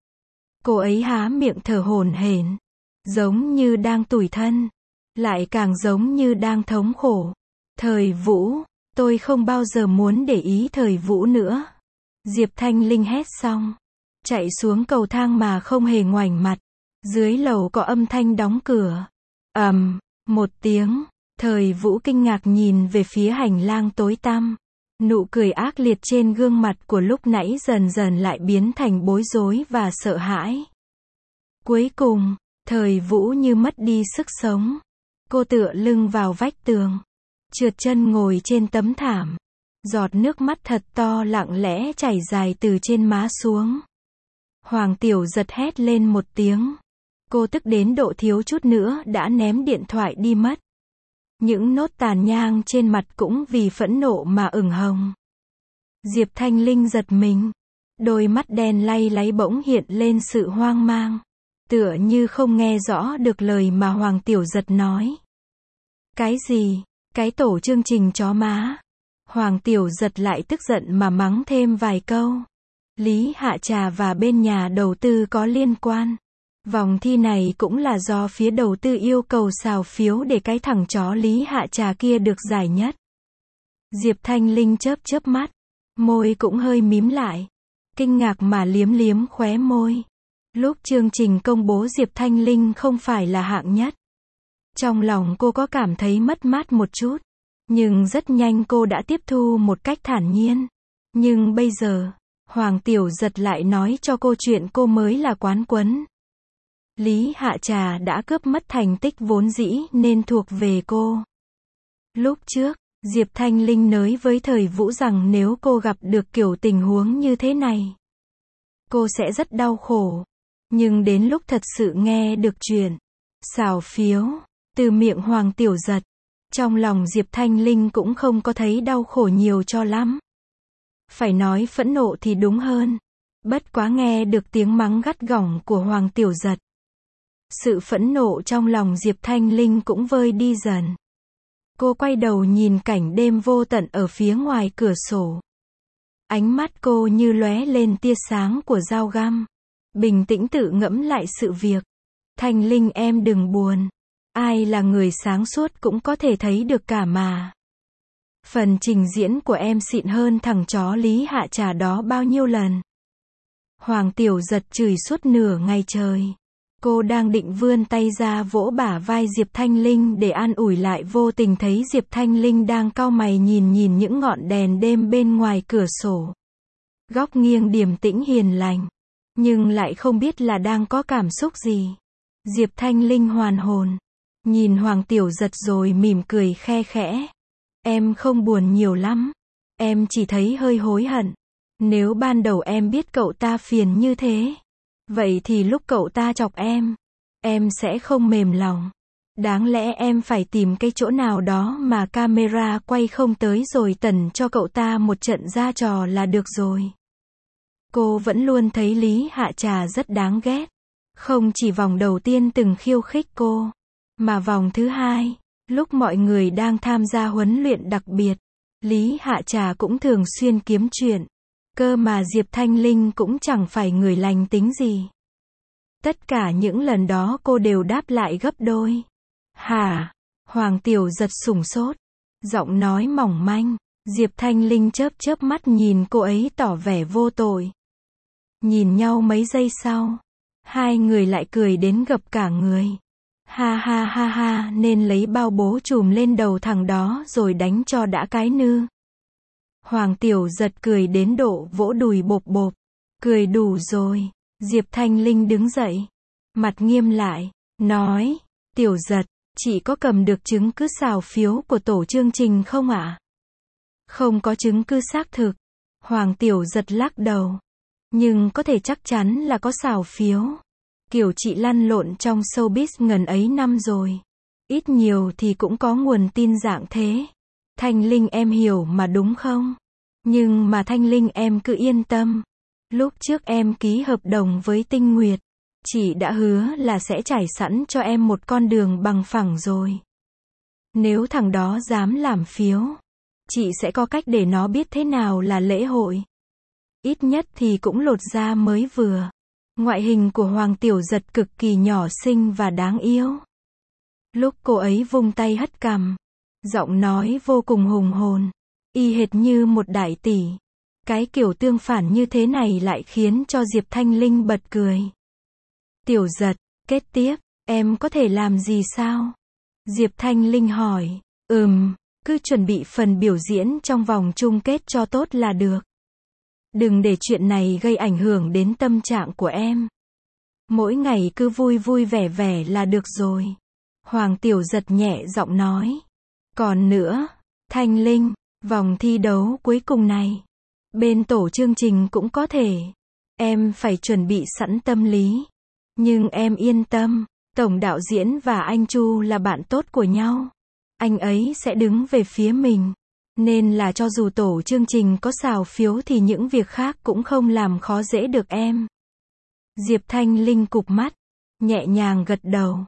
Cô ấy há miệng thở hổn hển, giống như đang tủi thân, lại càng giống như đang thống khổ. Thời Vũ, tôi không bao giờ muốn để ý Thời Vũ nữa. Diệp Thanh Linh hét xong, chạy xuống cầu thang mà không hề ngoảnh mặt. Dưới lầu có âm thanh đóng cửa. Một tiếng, Thời Vũ kinh ngạc nhìn về phía hành lang tối tăm. Nụ cười ác liệt trên gương mặt của lúc nãy dần dần lại biến thành bối rối và sợ hãi. Cuối cùng, Thời Vũ như mất đi sức sống. Cô tựa lưng vào vách tường, trượt chân ngồi trên tấm thảm. Giọt nước mắt thật to lặng lẽ chảy dài từ trên má xuống. Hoàng Tiểu Giật hét lên một tiếng. Cô tức đến độ thiếu chút nữa đã ném điện thoại đi mất. Những nốt tàn nhang trên mặt cũng vì phẫn nộ mà ửng hồng. Diệp Thanh Linh giật mình. Đôi mắt đen lay láy bỗng hiện lên sự hoang mang. Tựa như không nghe rõ được lời mà Hoàng Tiểu Giật nói. Cái gì? Cái tổ chương trình chó má. Hoàng Tiểu Giật lại tức giận mà mắng thêm vài câu. Lý Hạ Trà và bên nhà đầu tư có liên quan. Vòng thi này cũng là do phía đầu tư yêu cầu xào phiếu để cái thằng chó Lý Hạ Trà kia được giải nhất. Diệp Thanh Linh chớp chớp mắt, môi cũng hơi mím lại, kinh ngạc mà liếm liếm khóe môi. Lúc chương trình công bố Diệp Thanh Linh không phải là hạng nhất. Trong lòng cô có cảm thấy mất mát một chút, nhưng rất nhanh cô đã tiếp thu một cách thản nhiên. Nhưng bây giờ, Hoàng Tiểu Giật lại nói cho cô chuyện cô mới là quán quân. Lý Hạ Trà đã cướp mất thành tích vốn dĩ nên thuộc về cô. Lúc trước, Diệp Thanh Linh nói với Thời Vũ rằng nếu cô gặp được kiểu tình huống như thế này, cô sẽ rất đau khổ. Nhưng đến lúc thật sự nghe được chuyện xào phiếu từ miệng Hoàng Tiểu Giật, trong lòng Diệp Thanh Linh cũng không có thấy đau khổ nhiều cho lắm. Phải nói phẫn nộ thì đúng hơn. Bất quá nghe được tiếng mắng gắt gỏng của Hoàng Tiểu Giật, sự phẫn nộ trong lòng Diệp Thanh Linh cũng vơi đi dần. Cô quay đầu nhìn cảnh đêm vô tận ở phía ngoài cửa sổ. Ánh mắt cô như lóe lên tia sáng của dao găm. Bình tĩnh tự ngẫm lại sự việc. Thanh Linh em đừng buồn. Ai là người sáng suốt cũng có thể thấy được cả mà. Phần trình diễn của em xịn hơn thằng chó Lý Hạ Trà đó bao nhiêu lần. Hoàng Tiểu Giật chửi suốt nửa ngày trời. Cô đang định vươn tay ra vỗ bả vai Diệp Thanh Linh để an ủi lại, vô tình thấy Diệp Thanh Linh đang cau mày nhìn những ngọn đèn đêm bên ngoài cửa sổ. Góc nghiêng điềm tĩnh hiền lành, nhưng lại không biết là đang có cảm xúc gì. Diệp Thanh Linh hoàn hồn, nhìn Hoàng Tiểu Giật rồi mỉm cười khe khẽ. Em không buồn nhiều lắm, em chỉ thấy hơi hối hận. Nếu ban đầu em biết cậu ta phiền như thế, vậy thì lúc cậu ta chọc em sẽ không mềm lòng. Đáng lẽ em phải tìm cái chỗ nào đó mà camera quay không tới rồi tẩn cho cậu ta một trận ra trò là được rồi. Cô vẫn luôn thấy Lý Hạ Trà rất đáng ghét. Không chỉ vòng đầu tiên từng khiêu khích cô, mà vòng thứ hai, lúc mọi người đang tham gia huấn luyện đặc biệt, Lý Hạ Trà cũng thường xuyên kiếm chuyện. Cơ mà Diệp Thanh Linh cũng chẳng phải người lành tính gì. Tất cả những lần đó cô đều đáp lại gấp đôi. Hả? Hoàng Tiểu Giật sửng sốt. Giọng nói mỏng manh. Diệp Thanh Linh chớp chớp mắt nhìn cô ấy tỏ vẻ vô tội. Nhìn nhau mấy giây sau, hai người lại cười đến gập cả người. Ha ha ha ha, nên lấy bao bố trùm lên đầu thằng đó rồi đánh cho đã cái nư. Hoàng Tiểu Giật cười đến độ vỗ đùi bộp bộp. Cười đủ rồi. Diệp Thanh Linh đứng dậy, mặt nghiêm lại, nói, Tiểu Giật, chị có cầm được chứng cứ xào phiếu của tổ chương trình không ạ? Không có chứng cứ xác thực. Hoàng Tiểu Giật lắc đầu. Nhưng có thể chắc chắn là có xào phiếu. Kiểu chị lăn lộn trong showbiz ngần ấy năm rồi. Ít nhiều thì cũng có nguồn tin dạng thế. Thanh Linh em hiểu mà đúng không? Nhưng mà Thanh Linh em cứ yên tâm. Lúc trước em ký hợp đồng với Tinh Nguyệt, chị đã hứa là sẽ trải sẵn cho em một con đường bằng phẳng rồi. Nếu thằng đó dám làm phiếu, chị sẽ có cách để nó biết thế nào là lễ hội. Ít nhất thì cũng lột da mới vừa. Ngoại hình của Hoàng Tiểu Giật cực kỳ nhỏ xinh và đáng yêu. Lúc cô ấy vung tay hất cằm, giọng nói vô cùng hùng hồn, y hệt như một đại tỷ. Cái kiểu tương phản như thế này lại khiến cho Diệp Thanh Linh bật cười. Tiểu Giật, kết tiếp, em có thể làm gì sao? Diệp Thanh Linh hỏi. cứ chuẩn bị phần biểu diễn trong vòng chung kết cho tốt là được. Đừng để chuyện này gây ảnh hưởng đến tâm trạng của em. Mỗi ngày cứ vui vui vẻ vẻ là được rồi. Hoàng Tiểu Giật nhẹ giọng nói. Còn nữa, Thanh Linh, vòng thi đấu cuối cùng này, bên tổ chương trình cũng có thể. Em phải chuẩn bị sẵn tâm lý. Nhưng em yên tâm, tổng đạo diễn và anh Chu là bạn tốt của nhau. Anh ấy sẽ đứng về phía mình. Nên là cho dù tổ chương trình có xào phiếu thì những việc khác cũng không làm khó dễ được em. Diệp Thanh Linh cụp mắt, nhẹ nhàng gật đầu.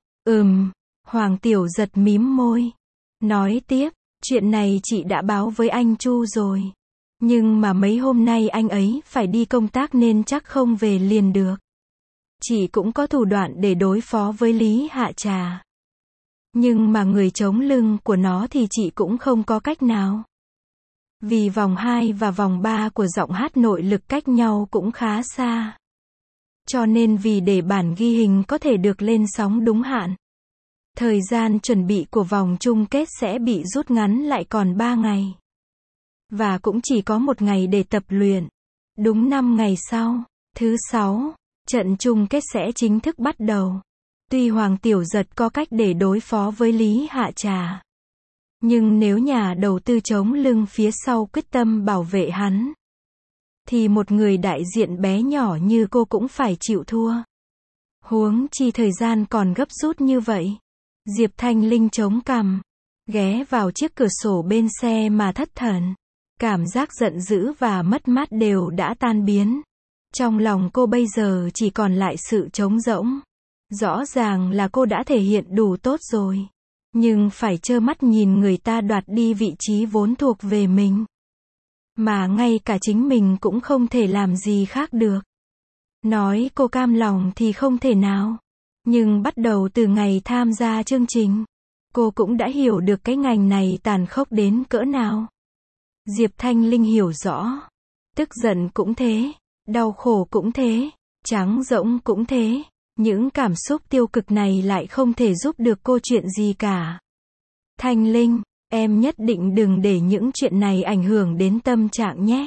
Hoàng Tiểu Giật mím môi. Nói tiếp, chuyện này chị đã báo với anh Chu rồi. Nhưng mà mấy hôm nay anh ấy phải đi công tác nên chắc không về liền được. Chị cũng có thủ đoạn để đối phó với Lý Hạ Trà. Nhưng mà người chống lưng của nó thì chị cũng không có cách nào. Vì vòng 2 và vòng 3 của giọng hát nội lực cách nhau cũng khá xa. Cho nên vì để bản ghi hình có thể được lên sóng đúng hạn, thời gian chuẩn bị của vòng chung kết sẽ bị rút ngắn lại còn 3 ngày. Và cũng chỉ có 1 ngày để tập luyện. Đúng 5 ngày sau, thứ 6, trận chung kết sẽ chính thức bắt đầu. Tuy Hoàng Tiểu Giật có cách để đối phó với Lý Hạ Trà, nhưng nếu nhà đầu tư chống lưng phía sau quyết tâm bảo vệ hắn, thì một người đại diện bé nhỏ như cô cũng phải chịu thua. Huống chi thời gian còn gấp rút như vậy. Diệp Thanh Linh chống cằm, ghé vào chiếc cửa sổ bên xe mà thất thần. Cảm giác giận dữ và mất mát đều đã tan biến. Trong lòng cô bây giờ chỉ còn lại sự trống rỗng. Rõ ràng là cô đã thể hiện đủ tốt rồi. Nhưng phải trơ mắt nhìn người ta đoạt đi vị trí vốn thuộc về mình. Mà ngay cả chính mình cũng không thể làm gì khác được. Nói cô cam lòng thì không thể nào. Nhưng bắt đầu từ ngày tham gia chương trình, cô cũng đã hiểu được cái ngành này tàn khốc đến cỡ nào. Diệp Thanh Linh hiểu rõ. Tức giận cũng thế, đau khổ cũng thế, trắng rỗng cũng thế. Những cảm xúc tiêu cực này lại không thể giúp được cô chuyện gì cả. Thanh Linh, em nhất định đừng để những chuyện này ảnh hưởng đến tâm trạng nhé.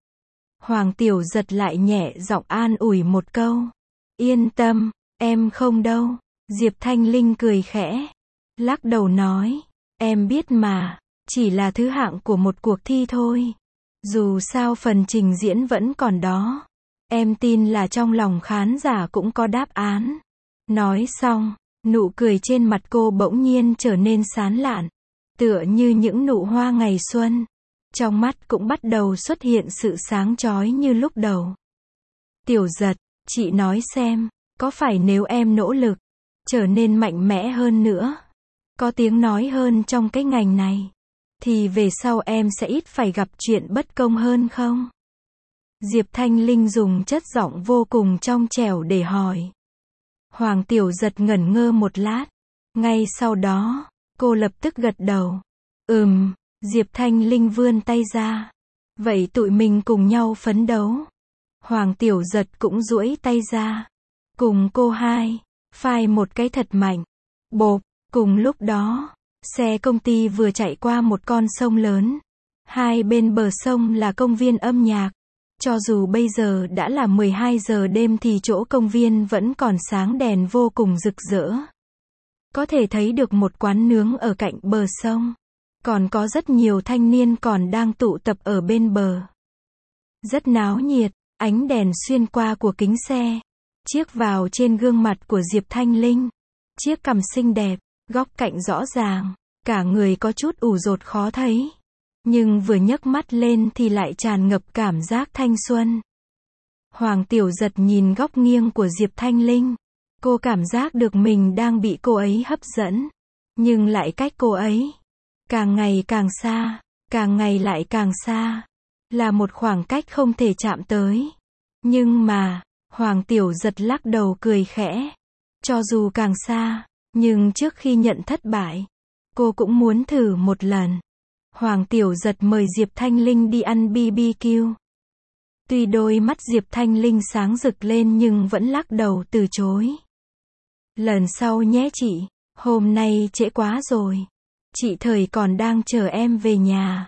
Hoàng Tiểu Giật lại nhẹ giọng an ủi một câu. Yên tâm, em không đâu. Diệp Thanh Linh cười khẽ, lắc đầu nói. Em biết mà, chỉ là thứ hạng của một cuộc thi thôi. Dù sao phần trình diễn vẫn còn đó. Em tin là trong lòng khán giả cũng có đáp án. Nói xong, nụ cười trên mặt cô bỗng nhiên trở nên sán lạn. Tựa như những nụ hoa ngày xuân. Trong mắt cũng bắt đầu xuất hiện sự sáng chói như lúc đầu. Tiểu Giật, chị nói xem, có phải nếu em nỗ lực, trở nên mạnh mẽ hơn nữa, có tiếng nói hơn trong cái ngành này, thì về sau em sẽ ít phải gặp chuyện bất công hơn không? Diệp Thanh Linh dùng chất giọng vô cùng trong trẻo để hỏi. Hoàng Tiểu Giật ngẩn ngơ một lát. Ngay sau đó, cô lập tức gật đầu. Diệp Thanh Linh vươn tay ra. Vậy tụi mình cùng nhau phấn đấu. Hoàng Tiểu Giật cũng duỗi tay ra. Cùng cô hai, phai một cái thật mạnh. Bộp, cùng lúc đó, xe công ty vừa chạy qua một con sông lớn. Hai bên bờ sông là công viên âm nhạc. Cho dù bây giờ đã là 12 giờ đêm thì chỗ công viên vẫn còn sáng đèn vô cùng rực rỡ. Có thể thấy được một quán nướng ở cạnh bờ sông. Còn có rất nhiều thanh niên còn đang tụ tập ở bên bờ. Rất náo nhiệt, ánh đèn xuyên qua của kính xe, chiếc vào trên gương mặt của Diệp Thanh Linh. Chiếc cằm xinh đẹp, góc cạnh rõ ràng, cả người có chút ủ rột khó thấy. Nhưng vừa nhấc mắt lên thì lại tràn ngập cảm giác thanh xuân. Hoàng Tiểu Giật nhìn góc nghiêng của Diệp Thanh Linh. Cô cảm giác được mình đang bị cô ấy hấp dẫn. Nhưng lại cách cô ấy càng ngày càng xa, càng ngày lại càng xa. Là một khoảng cách không thể chạm tới. Nhưng mà, Hoàng Tiểu Giật lắc đầu cười khẽ. Cho dù càng xa, nhưng trước khi nhận thất bại, cô cũng muốn thử một lần. Hoàng Tiểu Giật mời Diệp Thanh Linh đi ăn BBQ. Tuy đôi mắt Diệp Thanh Linh sáng rực lên nhưng vẫn lắc đầu từ chối. Lần sau nhé chị, hôm nay trễ quá rồi. Chị Thời còn đang chờ em về nhà.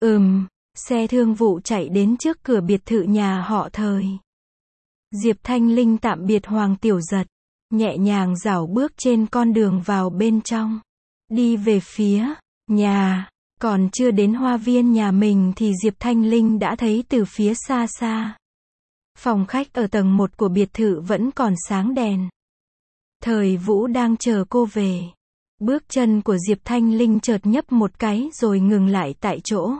Xe thương vụ chạy đến trước cửa biệt thự nhà họ Thời. Diệp Thanh Linh tạm biệt Hoàng Tiểu Giật, nhẹ nhàng rảo bước trên con đường vào bên trong. Đi về phía nhà, còn chưa đến hoa viên nhà mình thì Diệp Thanh Linh đã thấy từ phía xa xa. Phòng khách ở tầng 1 của biệt thự vẫn còn sáng đèn. Thời Vũ đang chờ cô về. Bước chân của Diệp Thanh Linh chợt nhấp một cái rồi ngừng lại tại chỗ.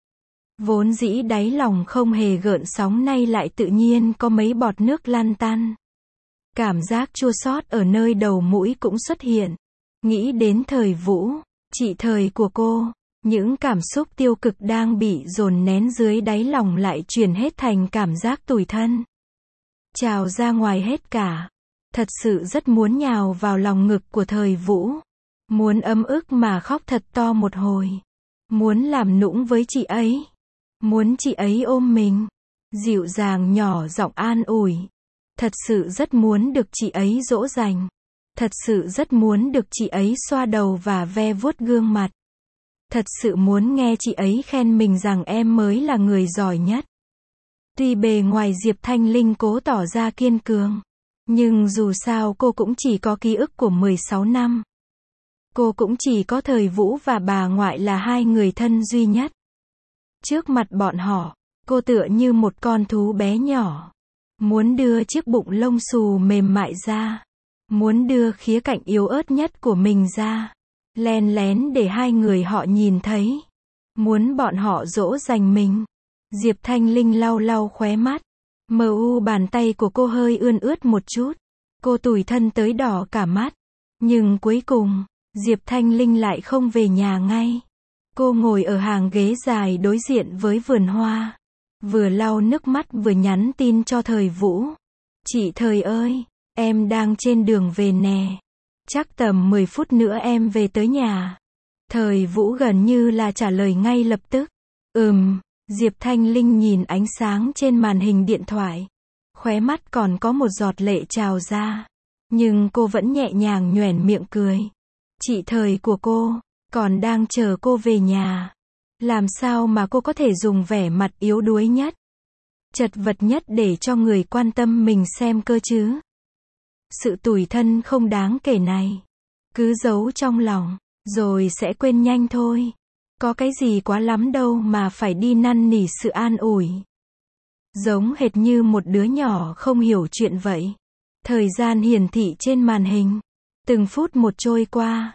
Vốn dĩ đáy lòng không hề gợn sóng nay lại tự nhiên có mấy bọt nước lăn tăn. Cảm giác chua xót ở nơi đầu mũi cũng xuất hiện. Nghĩ đến Thời Vũ, chị Thời của cô, những cảm xúc tiêu cực đang bị dồn nén dưới đáy lòng lại chuyển hết thành cảm giác tủi thân. Trào ra ngoài hết cả. Thật sự rất muốn nhào vào lòng ngực của Thời Vũ. Muốn ấm ức mà khóc thật to một hồi. Muốn làm nũng với chị ấy. Muốn chị ấy ôm mình. Dịu dàng nhỏ giọng an ủi. Thật sự rất muốn được chị ấy dỗ dành. Thật sự rất muốn được chị ấy xoa đầu và ve vuốt gương mặt. Thật sự muốn nghe chị ấy khen mình rằng em mới là người giỏi nhất. Tuy bề ngoài Diệp Thanh Linh cố tỏ ra kiên cường, nhưng dù sao cô cũng chỉ có ký ức của 16 năm. Cô cũng chỉ có Thời Vũ và bà ngoại là hai người thân duy nhất. Trước mặt bọn họ, cô tựa như một con thú bé nhỏ. Muốn đưa chiếc bụng lông xù mềm mại ra. Muốn đưa khía cạnh yếu ớt nhất của mình ra. Len lén để hai người họ nhìn thấy. Muốn bọn họ dỗ dành mình. Diệp Thanh Linh lau lau khóe mắt. Bàn tay của cô hơi ươn ướt một chút. Cô tủi thân tới đỏ cả mắt. Nhưng cuối cùng, Diệp Thanh Linh lại không về nhà ngay. Cô ngồi ở hàng ghế dài đối diện với vườn hoa. Vừa lau nước mắt vừa nhắn tin cho Thời Vũ. Chị Thời ơi, em đang trên đường về nè. Chắc tầm 10 phút nữa em về tới nhà. Thời Vũ gần như là trả lời ngay lập tức. Diệp Thanh Linh nhìn ánh sáng trên màn hình điện thoại. Khóe mắt còn có một giọt lệ trào ra. Nhưng cô vẫn nhẹ nhàng nhoẻn miệng cười. Chị Thời của cô, còn đang chờ cô về nhà. Làm sao mà cô có thể dùng vẻ mặt yếu đuối nhất, chật vật nhất để cho người quan tâm mình xem cơ chứ? Sự tủi thân không đáng kể này, cứ giấu trong lòng, rồi sẽ quên nhanh thôi. Có cái gì quá lắm đâu mà phải đi năn nỉ sự an ủi. Giống hệt như một đứa nhỏ không hiểu chuyện vậy. Thời gian hiển thị trên màn hình. Từng phút một trôi qua.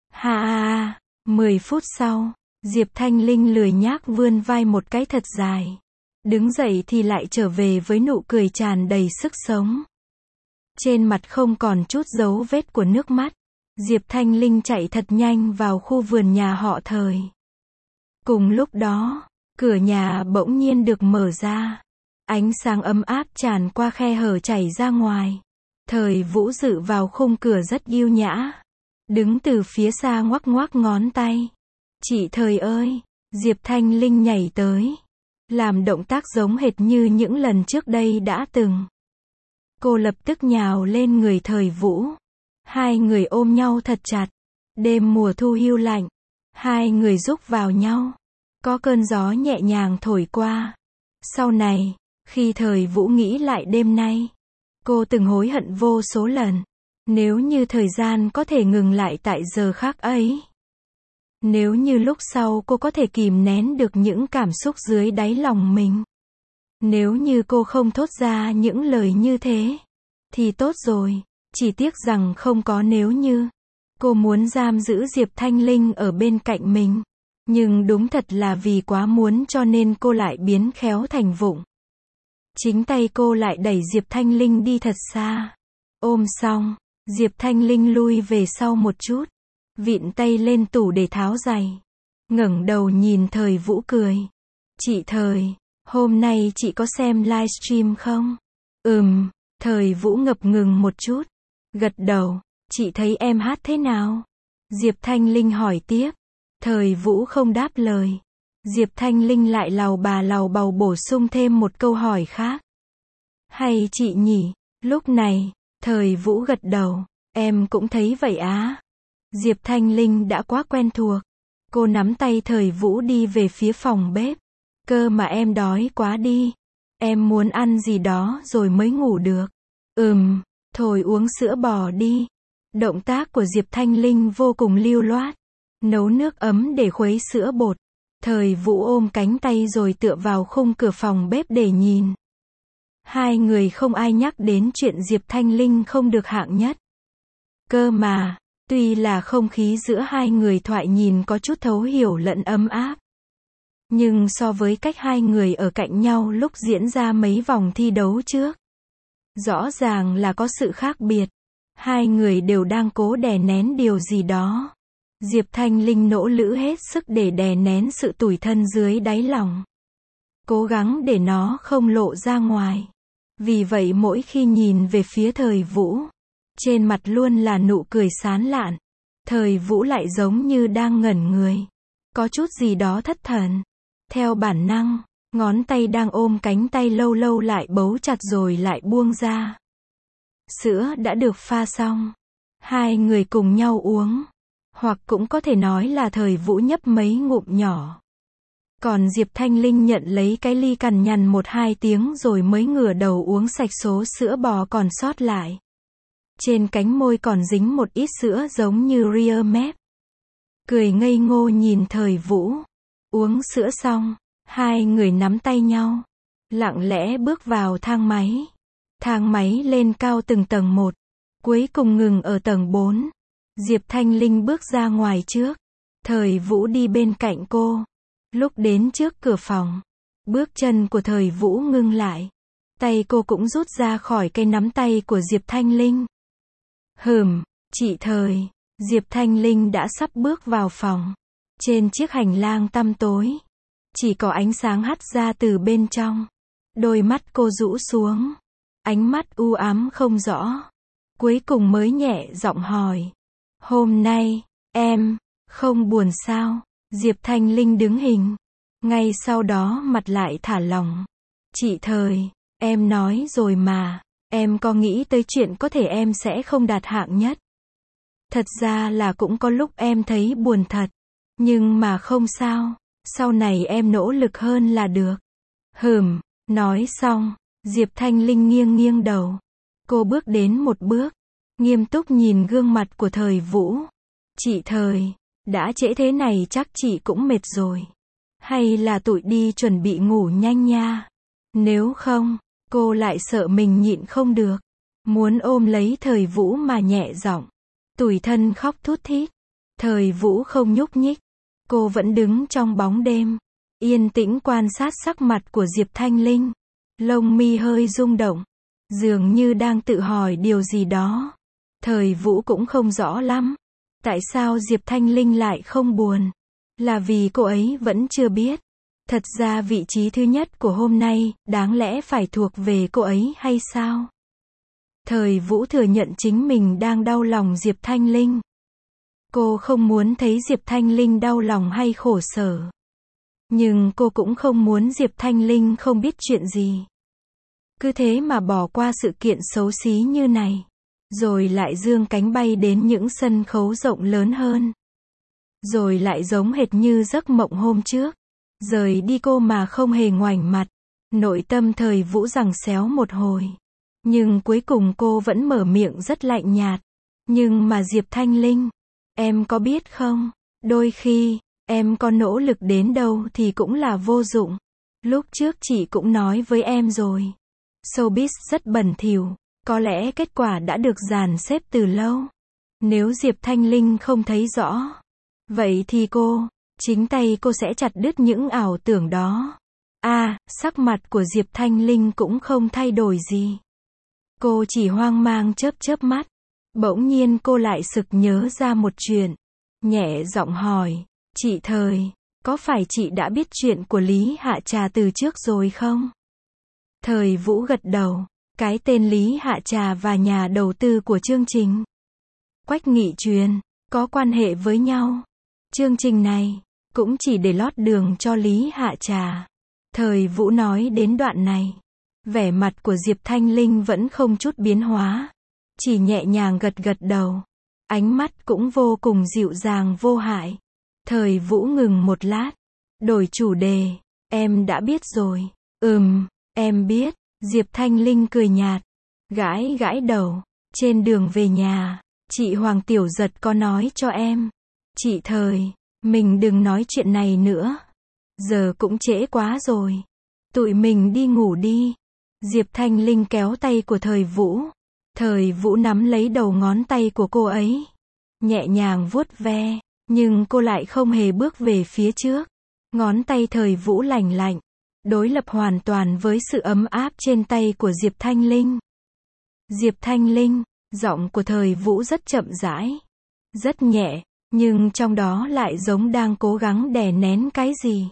10 phút sau, Diệp Thanh Linh lười nhác vươn vai một cái thật dài. Đứng dậy thì lại trở về với nụ cười tràn đầy sức sống. Trên mặt không còn chút dấu vết của nước mắt. Diệp Thanh Linh chạy thật nhanh vào khu vườn nhà họ Thời. Cùng lúc đó, cửa nhà bỗng nhiên được mở ra. Ánh sáng ấm áp tràn qua khe hở chảy ra ngoài. Thời Vũ dựa vào khung cửa rất yêu nhã. Đứng từ phía xa ngoắc ngoắc ngón tay. Chị Thời ơi! Diệp Thanh Linh nhảy tới. Làm động tác giống hệt như những lần trước đây đã từng. Cô lập tức nhào lên người Thời Vũ. Hai người ôm nhau thật chặt. Đêm mùa thu hiu lạnh. Hai người rúc vào nhau. Có cơn gió nhẹ nhàng thổi qua. Sau này, khi Thời Vũ nghĩ lại đêm nay, cô từng hối hận vô số lần. Nếu như thời gian có thể ngừng lại tại giờ khắc ấy. Nếu như lúc sau cô có thể kìm nén được những cảm xúc dưới đáy lòng mình. Nếu như cô không thốt ra những lời như thế, thì tốt rồi. Chỉ tiếc rằng không có nếu như. Cô muốn giam giữ Diệp Thanh Linh ở bên cạnh mình. Nhưng đúng thật là vì quá muốn cho nên cô lại biến khéo thành vụng. Chính tay cô lại đẩy Diệp Thanh Linh đi thật xa. Ôm xong, Diệp Thanh Linh lui về sau một chút. Vịn tay lên tủ để tháo giày. Ngẩng đầu nhìn Thời Vũ cười. Chị Thời, hôm nay chị có xem livestream không? Thời Vũ ngập ngừng một chút. Gật đầu. Chị thấy em hát thế nào? Diệp Thanh Linh hỏi tiếp. Thời Vũ không đáp lời. Diệp Thanh Linh lại lầu bầu bổ sung thêm một câu hỏi khác. Hay chị nhỉ? Lúc này, Thời Vũ gật đầu. Em cũng thấy vậy á. Diệp Thanh Linh đã quá quen thuộc. Cô nắm tay Thời Vũ đi về phía phòng bếp. Cơ mà em đói quá đi. Em muốn ăn gì đó rồi mới ngủ được. Thôi uống sữa bò đi. Động tác của Diệp Thanh Linh vô cùng lưu loát. Nấu nước ấm để khuấy sữa bột. Thời Vũ ôm cánh tay rồi tựa vào khung cửa phòng bếp để nhìn. Hai người không ai nhắc đến chuyện Diệp Thanh Linh không được hạng nhất. Cơ mà, tuy là không khí giữa hai người thoại nhìn có chút thấu hiểu lẫn ấm áp. Nhưng so với cách hai người ở cạnh nhau lúc diễn ra mấy vòng thi đấu trước, rõ ràng là có sự khác biệt. Hai người đều đang cố đè nén điều gì đó. Diệp Thanh Linh nỗ lực hết sức để đè nén sự tủi thân dưới đáy lòng. Cố gắng để nó không lộ ra ngoài. Vì vậy mỗi khi nhìn về phía Thời Vũ, trên mặt luôn là nụ cười sán lạn. Thời Vũ lại giống như đang ngẩn người. Có chút gì đó thất thần. Theo bản năng, ngón tay đang ôm cánh tay lâu lâu lại bấu chặt rồi lại buông ra. Sữa đã được pha xong. Hai người cùng nhau uống. Hoặc cũng có thể nói là Thời Vũ nhấp mấy ngụm nhỏ. Còn Diệp Thanh Linh nhận lấy cái ly cằn nhằn 1-2 tiếng rồi mới ngửa đầu uống sạch số sữa bò còn sót lại. Trên cánh môi còn dính một ít sữa giống như ria mép. Cười ngây ngô nhìn Thời Vũ. Uống sữa xong, hai người nắm tay nhau. Lặng lẽ bước vào thang máy. Thang máy lên cao từng tầng một. Cuối cùng ngừng ở tầng 4. Diệp Thanh Linh bước ra ngoài trước. Thời Vũ đi bên cạnh cô. Lúc đến trước cửa phòng, bước chân của Thời Vũ ngưng lại. Tay cô cũng rút ra khỏi cây nắm tay của Diệp Thanh Linh. Chị Thời. Diệp Thanh Linh đã sắp bước vào phòng. Trên chiếc hành lang tăm tối, chỉ có ánh sáng hắt ra từ bên trong. Đôi mắt cô rũ xuống. Ánh mắt u ám không rõ. Cuối cùng mới nhẹ giọng hỏi. Hôm nay, em không buồn sao? Diệp Thanh Linh đứng hình. Ngay sau đó mặt lại thả lỏng. Chị Thời, em nói rồi mà. Em có nghĩ tới chuyện có thể em sẽ không đạt hạng nhất. Thật ra là cũng có lúc em thấy buồn thật. Nhưng mà không sao. Sau này em nỗ lực hơn là được. Nói xong, Diệp Thanh Linh nghiêng nghiêng đầu. Cô bước đến một bước. Nghiêm túc nhìn gương mặt của Thời Vũ. Chị Thời, đã trễ thế này chắc chị cũng mệt rồi. Hay là tụi đi chuẩn bị ngủ nhanh nha. Nếu không, cô lại sợ mình nhịn không được. Muốn ôm lấy Thời Vũ mà nhẹ giọng. Tủi thân khóc thút thít. Thời Vũ không nhúc nhích. Cô vẫn đứng trong bóng đêm. Yên tĩnh quan sát sắc mặt của Diệp Thanh Linh. Lông mi hơi rung động. Dường như đang tự hỏi điều gì đó. Thời Vũ cũng không rõ lắm. Tại sao Diệp Thanh Linh lại không buồn? Là vì cô ấy vẫn chưa biết. Thật ra vị trí thứ nhất của hôm nay, đáng lẽ phải thuộc về cô ấy hay sao? Thời Vũ thừa nhận chính mình đang đau lòng Diệp Thanh Linh. Cô không muốn thấy Diệp Thanh Linh đau lòng hay khổ sở. Nhưng cô cũng không muốn Diệp Thanh Linh không biết chuyện gì. Cứ thế mà bỏ qua sự kiện xấu xí như này. Rồi lại giương cánh bay đến những sân khấu rộng lớn hơn. Rồi lại giống hệt như giấc mộng hôm trước. Rời đi cô mà không hề ngoảnh mặt. Nội tâm Thời Vũ giằng xéo một hồi. Nhưng cuối cùng cô vẫn mở miệng rất lạnh nhạt. Nhưng mà Diệp Thanh Linh, em có biết không? Đôi khi, em có nỗ lực đến đâu thì cũng là vô dụng. Lúc trước chị cũng nói với em rồi. Showbiz rất bẩn thỉu. Có lẽ kết quả đã được dàn xếp từ lâu. Nếu Diệp Thanh Linh không thấy rõ, vậy thì chính tay cô sẽ chặt đứt những ảo tưởng đó. Sắc mặt của Diệp Thanh Linh cũng không thay đổi gì. Cô chỉ hoang mang chớp chớp mắt. Bỗng nhiên cô lại sực nhớ ra một chuyện. Nhẹ giọng hỏi, chị Thời, có phải chị đã biết chuyện của Lý Hạ Trà từ trước rồi không? Thời Vũ gật đầu. Cái tên Lý Hạ Trà và nhà đầu tư của chương trình Quách Nghị Truyền có quan hệ với nhau. Chương trình này cũng chỉ để lót đường cho Lý Hạ Trà. Thời Vũ nói đến đoạn này, vẻ mặt của Diệp Thanh Linh vẫn không chút biến hóa, chỉ nhẹ nhàng gật gật đầu. Ánh mắt cũng vô cùng dịu dàng vô hại. Thời Vũ ngừng một lát, đổi chủ đề. Em đã biết rồi. Em biết. Diệp Thanh Linh cười nhạt, gãi gãi đầu. Trên đường về nhà, chị Hoàng Tiểu Giật có nói cho em. Chị Thời, mình đừng nói chuyện này nữa. Giờ cũng trễ quá rồi. Tụi mình đi ngủ đi. Diệp Thanh Linh kéo tay của Thời Vũ. Thời Vũ nắm lấy đầu ngón tay của cô ấy, nhẹ nhàng vuốt ve, nhưng cô lại không hề bước về phía trước. Ngón tay Thời Vũ lành lạnh, đối lập hoàn toàn với sự ấm áp trên tay của Diệp Thanh Linh. Diệp Thanh Linh, giọng của Thời Vũ rất chậm rãi, rất nhẹ, nhưng trong đó lại giống đang cố gắng đè nén cái gì.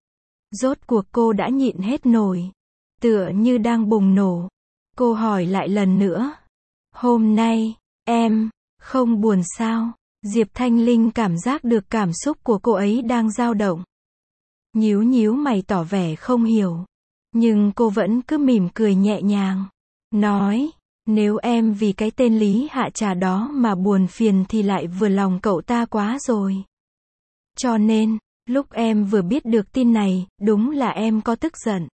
Rốt cuộc cô đã nhịn hết nổi, tựa như đang bùng nổ. Cô hỏi lại lần nữa. Hôm nay, em không buồn sao? Diệp Thanh Linh cảm giác được cảm xúc của cô ấy đang dao động. Nhíu nhíu mày tỏ vẻ không hiểu. Nhưng cô vẫn cứ mỉm cười nhẹ nhàng. Nói, nếu em vì cái tên Lý Hạ Trà đó mà buồn phiền thì lại vừa lòng cậu ta quá rồi. Cho nên, lúc em vừa biết được tin này, đúng là em có tức giận.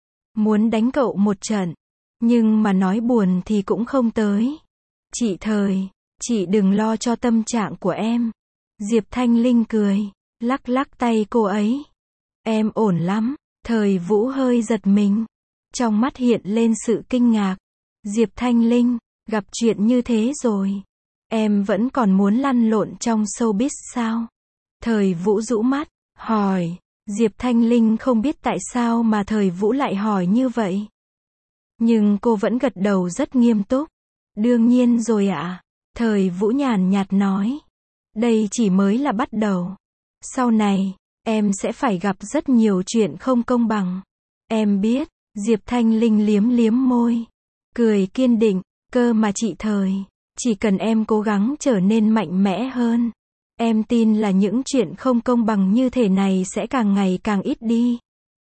Muốn đánh cậu một trận. Nhưng mà nói buồn thì cũng không tới. Chị Thời, chị đừng lo cho tâm trạng của em. Diệp Thanh Linh cười, lắc lắc tay cô ấy. Em ổn lắm. Thời Vũ hơi giật mình. Trong mắt hiện lên sự kinh ngạc. Diệp Thanh Linh, gặp chuyện như thế rồi. Em vẫn còn muốn lăn lộn trong showbiz sao? Thời Vũ rũ mắt, hỏi. Diệp Thanh Linh không biết tại sao mà Thời Vũ lại hỏi như vậy. Nhưng cô vẫn gật đầu rất nghiêm túc. Đương nhiên rồi ạ. Thời Vũ nhàn nhạt nói. Đây chỉ mới là bắt đầu. Sau này, em sẽ phải gặp rất nhiều chuyện không công bằng. Em biết. Diệp Thanh Linh liếm liếm môi, cười kiên định. Cơ mà chị Thời, chỉ cần em cố gắng trở nên mạnh mẽ hơn, em tin là những chuyện không công bằng như thế này sẽ càng ngày càng ít đi.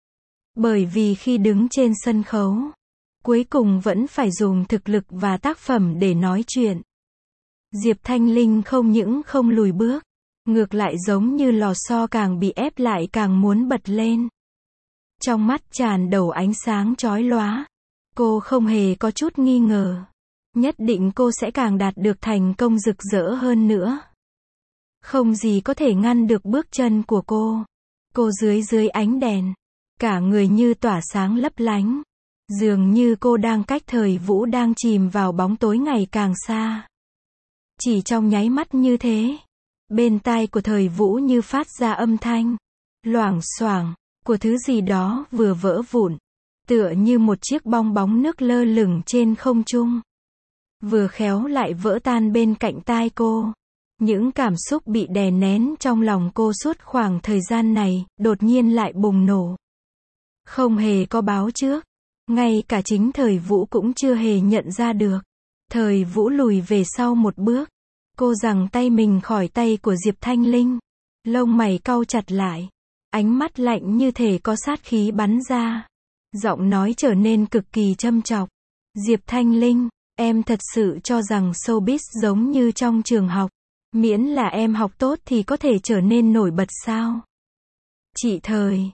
Bởi vì khi đứng trên sân khấu, cuối cùng vẫn phải dùng thực lực và tác phẩm để nói chuyện. Diệp Thanh Linh không những không lùi bước, ngược lại giống như lò xo càng bị ép lại càng muốn bật lên. Trong mắt tràn đầy ánh sáng chói lóa. Cô không hề có chút nghi ngờ. Nhất định cô sẽ càng đạt được thành công rực rỡ hơn nữa. Không gì có thể ngăn được bước chân của cô. Cô dưới ánh đèn, cả người như tỏa sáng lấp lánh. Dường như cô đang cách Thời Vũ đang chìm vào bóng tối ngày càng xa. Chỉ trong nháy mắt như thế, bên tai của Thời Vũ như phát ra âm thanh loảng xoảng của thứ gì đó vừa vỡ vụn, tựa như một chiếc bong bóng nước lơ lửng trên không trung. Vừa khéo lại vỡ tan bên cạnh tai cô. Những cảm xúc bị đè nén trong lòng cô suốt khoảng thời gian này, đột nhiên lại bùng nổ. Không hề có báo trước. Ngay cả chính Thời Vũ cũng chưa hề nhận ra được. Thời Vũ lùi về sau một bước. Cô giằng tay mình khỏi tay của Diệp Thanh Linh. Lông mày cau chặt lại. Ánh mắt lạnh như thể có sát khí bắn ra. Giọng nói trở nên cực kỳ châm chọc. Diệp Thanh Linh, em thật sự cho rằng showbiz giống như trong trường học. Miễn là em học tốt thì có thể trở nên nổi bật sao? Chị Thời,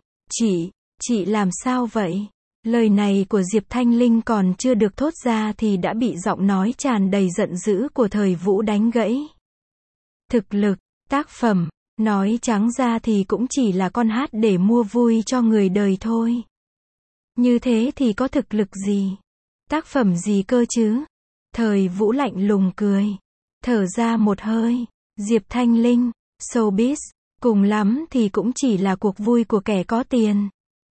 chị làm sao vậy? Lời này của Diệp Thanh Linh còn chưa được thốt ra thì đã bị giọng nói tràn đầy giận dữ của Thời Vũ đánh gãy. Thực lực, tác phẩm, nói trắng ra thì cũng chỉ là con hát để mua vui cho người đời thôi. Như thế thì có thực lực gì? Tác phẩm gì cơ chứ? Thời Vũ lạnh lùng cười. Thở ra một hơi. Diệp Thanh Linh, showbiz, cùng lắm thì cũng chỉ là cuộc vui của kẻ có tiền.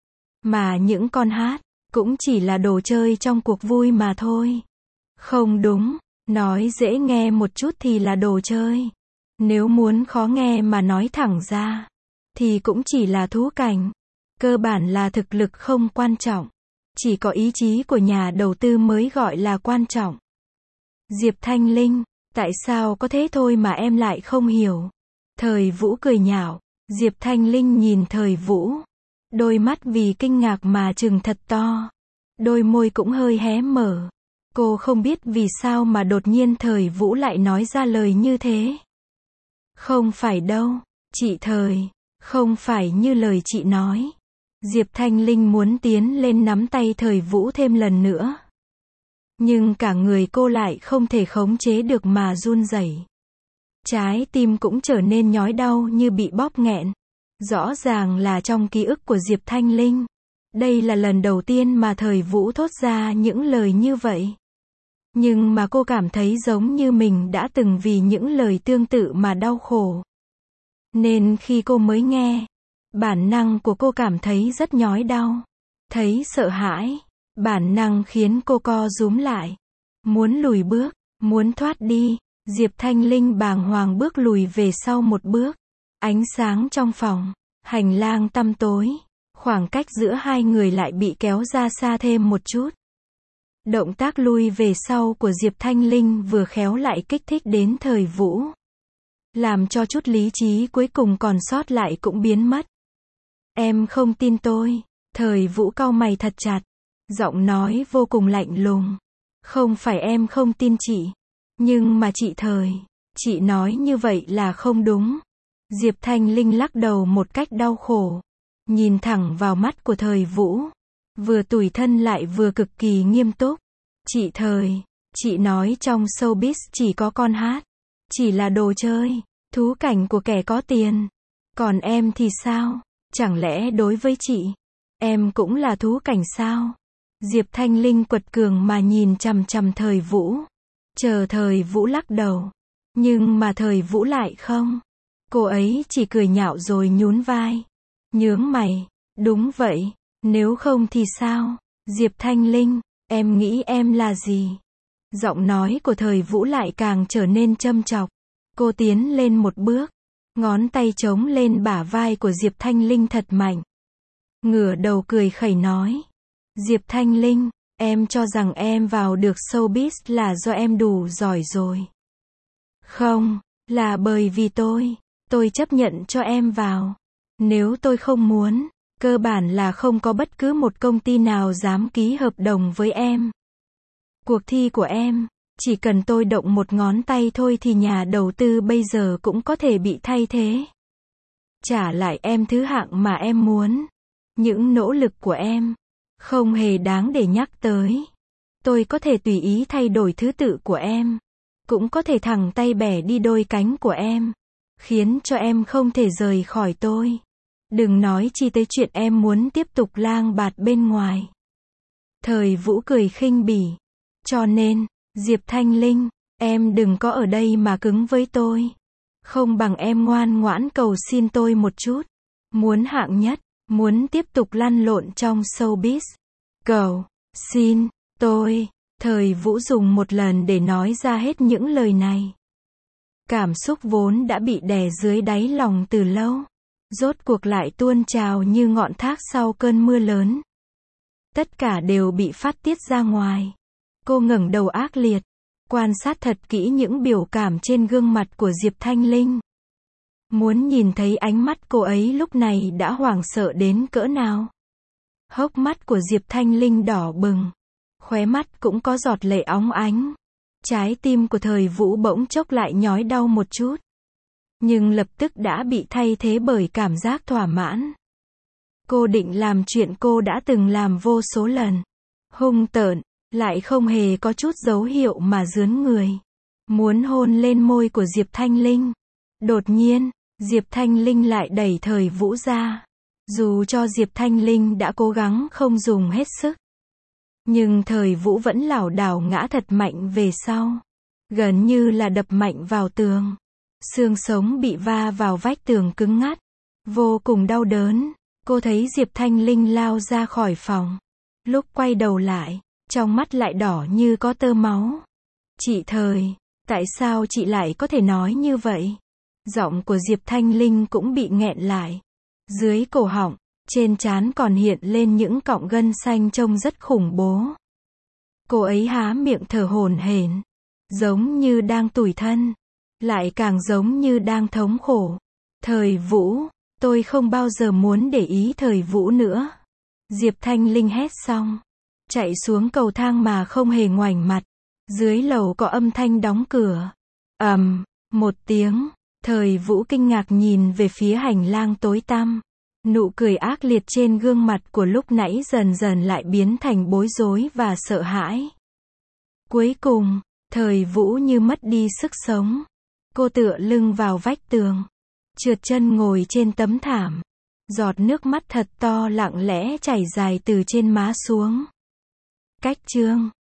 Mà những con hát, cũng chỉ là đồ chơi trong cuộc vui mà thôi. Không đúng, nói dễ nghe một chút thì là đồ chơi. Nếu muốn khó nghe mà nói thẳng ra, thì cũng chỉ là thú cảnh. Cơ bản là thực lực không quan trọng. Chỉ có ý chí của nhà đầu tư mới gọi là quan trọng. Diệp Thanh Linh, tại sao có thế thôi mà em lại không hiểu? Thời Vũ cười nhạo. Diệp Thanh Linh nhìn Thời Vũ. Đôi mắt vì kinh ngạc mà trừng thật to. Đôi môi cũng hơi hé mở. Cô không biết vì sao mà đột nhiên Thời Vũ lại nói ra lời như thế. Không phải đâu. Chị Thời, không phải như lời chị nói. Diệp Thanh Linh muốn tiến lên nắm tay Thời Vũ thêm lần nữa. Nhưng cả người cô lại không thể khống chế được mà run rẩy. Trái tim cũng trở nên nhói đau như bị bóp nghẹn. Rõ ràng là trong ký ức của Diệp Thanh Linh. Đây là lần đầu tiên mà Thời Vũ thốt ra những lời như vậy. Nhưng mà cô cảm thấy giống như mình đã từng vì những lời tương tự mà đau khổ. Nên khi cô mới nghe, bản năng của cô cảm thấy rất nhói đau. Thấy sợ hãi, bản năng khiến cô co rúm lại. Muốn lùi bước, muốn thoát đi. Diệp Thanh Linh bàng hoàng bước lùi về sau một bước. Ánh sáng trong phòng, hành lang tăm tối. Khoảng cách giữa hai người lại bị kéo ra xa thêm một chút. Động tác lui về sau của Diệp Thanh Linh vừa khéo lại kích thích đến Thời Vũ. Làm cho chút lý trí cuối cùng còn sót lại cũng biến mất. Em không tin tôi. Thời Vũ cau mày thật chặt. Giọng nói vô cùng lạnh lùng. Không phải em không tin chị. Nhưng mà chị Thời, chị nói như vậy là không đúng. Diệp Thanh Linh lắc đầu một cách đau khổ. Nhìn thẳng vào mắt của Thời Vũ. Vừa tủi thân lại vừa cực kỳ nghiêm túc. Chị Thời, chị nói trong showbiz chỉ có con hát. Chỉ là đồ chơi, thú cảnh của kẻ có tiền. Còn em thì sao? Chẳng lẽ đối với chị, em cũng là thú cảnh sao? Diệp Thanh Linh quật cường mà nhìn chằm chằm Thời Vũ. Chờ Thời Vũ lắc đầu. Nhưng mà Thời Vũ lại không. Cô ấy chỉ cười nhạo rồi nhún vai. Nhướng mày. Đúng vậy. Nếu không thì sao? Diệp Thanh Linh, em nghĩ em là gì? Giọng nói của Thời Vũ lại càng trở nên châm chọc. Cô tiến lên một bước. Ngón tay chống lên bả vai của Diệp Thanh Linh thật mạnh. Ngửa đầu cười khẩy nói. Diệp Thanh Linh, em cho rằng em vào được showbiz là do em đủ giỏi rồi. Không, là bởi vì tôi chấp nhận cho em vào. Nếu tôi không muốn, cơ bản là không có bất cứ một công ty nào dám ký hợp đồng với em. Cuộc thi của em, chỉ cần tôi động một ngón tay thôi thì nhà đầu tư bây giờ cũng có thể bị thay thế. Trả lại em thứ hạng mà em muốn. Những nỗ lực của em không hề đáng để nhắc tới. Tôi có thể tùy ý thay đổi thứ tự của em. Cũng có thể thẳng tay bẻ đi đôi cánh của em. Khiến cho em không thể rời khỏi tôi. Đừng nói chi tới chuyện em muốn tiếp tục lang bạt bên ngoài. Thời Vũ cười khinh bỉ. Cho nên, Diệp Thanh Linh, em đừng có ở đây mà cứng với tôi. Không bằng em ngoan ngoãn cầu xin tôi một chút. Muốn hạng nhất, muốn tiếp tục lăn lộn trong showbiz. Cầu xin tôi. Thời Vũ dùng một lần để nói ra hết những lời này. Cảm xúc vốn đã bị đè dưới đáy lòng từ lâu. Rốt cuộc lại tuôn trào như ngọn thác sau cơn mưa lớn. Tất cả đều bị phát tiết ra ngoài. Cô ngẩng đầu ác liệt. Quan sát thật kỹ những biểu cảm trên gương mặt của Diệp Thanh Linh. Muốn nhìn thấy ánh mắt cô ấy lúc này đã hoảng sợ đến cỡ nào. Hốc mắt của Diệp Thanh Linh đỏ bừng. Khóe mắt cũng có giọt lệ óng ánh. Trái tim của Thời Vũ bỗng chốc lại nhói đau một chút. Nhưng lập tức đã bị thay thế bởi cảm giác thỏa mãn. Cô định làm chuyện cô đã từng làm vô số lần. Hung tợn, lại không hề có chút dấu hiệu mà rướn người. Muốn hôn lên môi của Diệp Thanh Linh. Đột nhiên, Diệp Thanh Linh lại đẩy Thời Vũ ra. Dù cho Diệp Thanh Linh đã cố gắng không dùng hết sức. Nhưng Thời Vũ vẫn lảo đảo ngã thật mạnh về sau. Gần như là đập mạnh vào tường. Xương sống bị va vào vách tường cứng ngắt. Vô cùng đau đớn. Cô thấy Diệp Thanh Linh lao ra khỏi phòng. Lúc quay đầu lại, trong mắt lại đỏ như có tơ máu. Chị Thời, tại sao chị lại có thể nói như vậy? Giọng của Diệp Thanh Linh cũng bị nghẹn lại. Dưới cổ họng, trên trán còn hiện lên những cọng gân xanh trông rất khủng bố. Cô ấy há miệng thở hổn hển, giống như đang tủi thân, lại càng giống như đang thống khổ. Thời Vũ, tôi không bao giờ muốn để ý Thời Vũ nữa. Diệp Thanh Linh hét xong, chạy xuống cầu thang mà không hề ngoảnh mặt. Dưới lầu có âm thanh đóng cửa. Ầm, một tiếng, Thời Vũ kinh ngạc nhìn về phía hành lang tối tăm. Nụ cười ác liệt trên gương mặt của lúc nãy dần dần lại biến thành bối rối và sợ hãi. Cuối cùng, Thời Vũ như mất đi sức sống. Cô tựa lưng vào vách tường, trượt chân ngồi trên tấm thảm. Giọt nước mắt thật to lặng lẽ chảy dài từ trên má xuống. Cách chương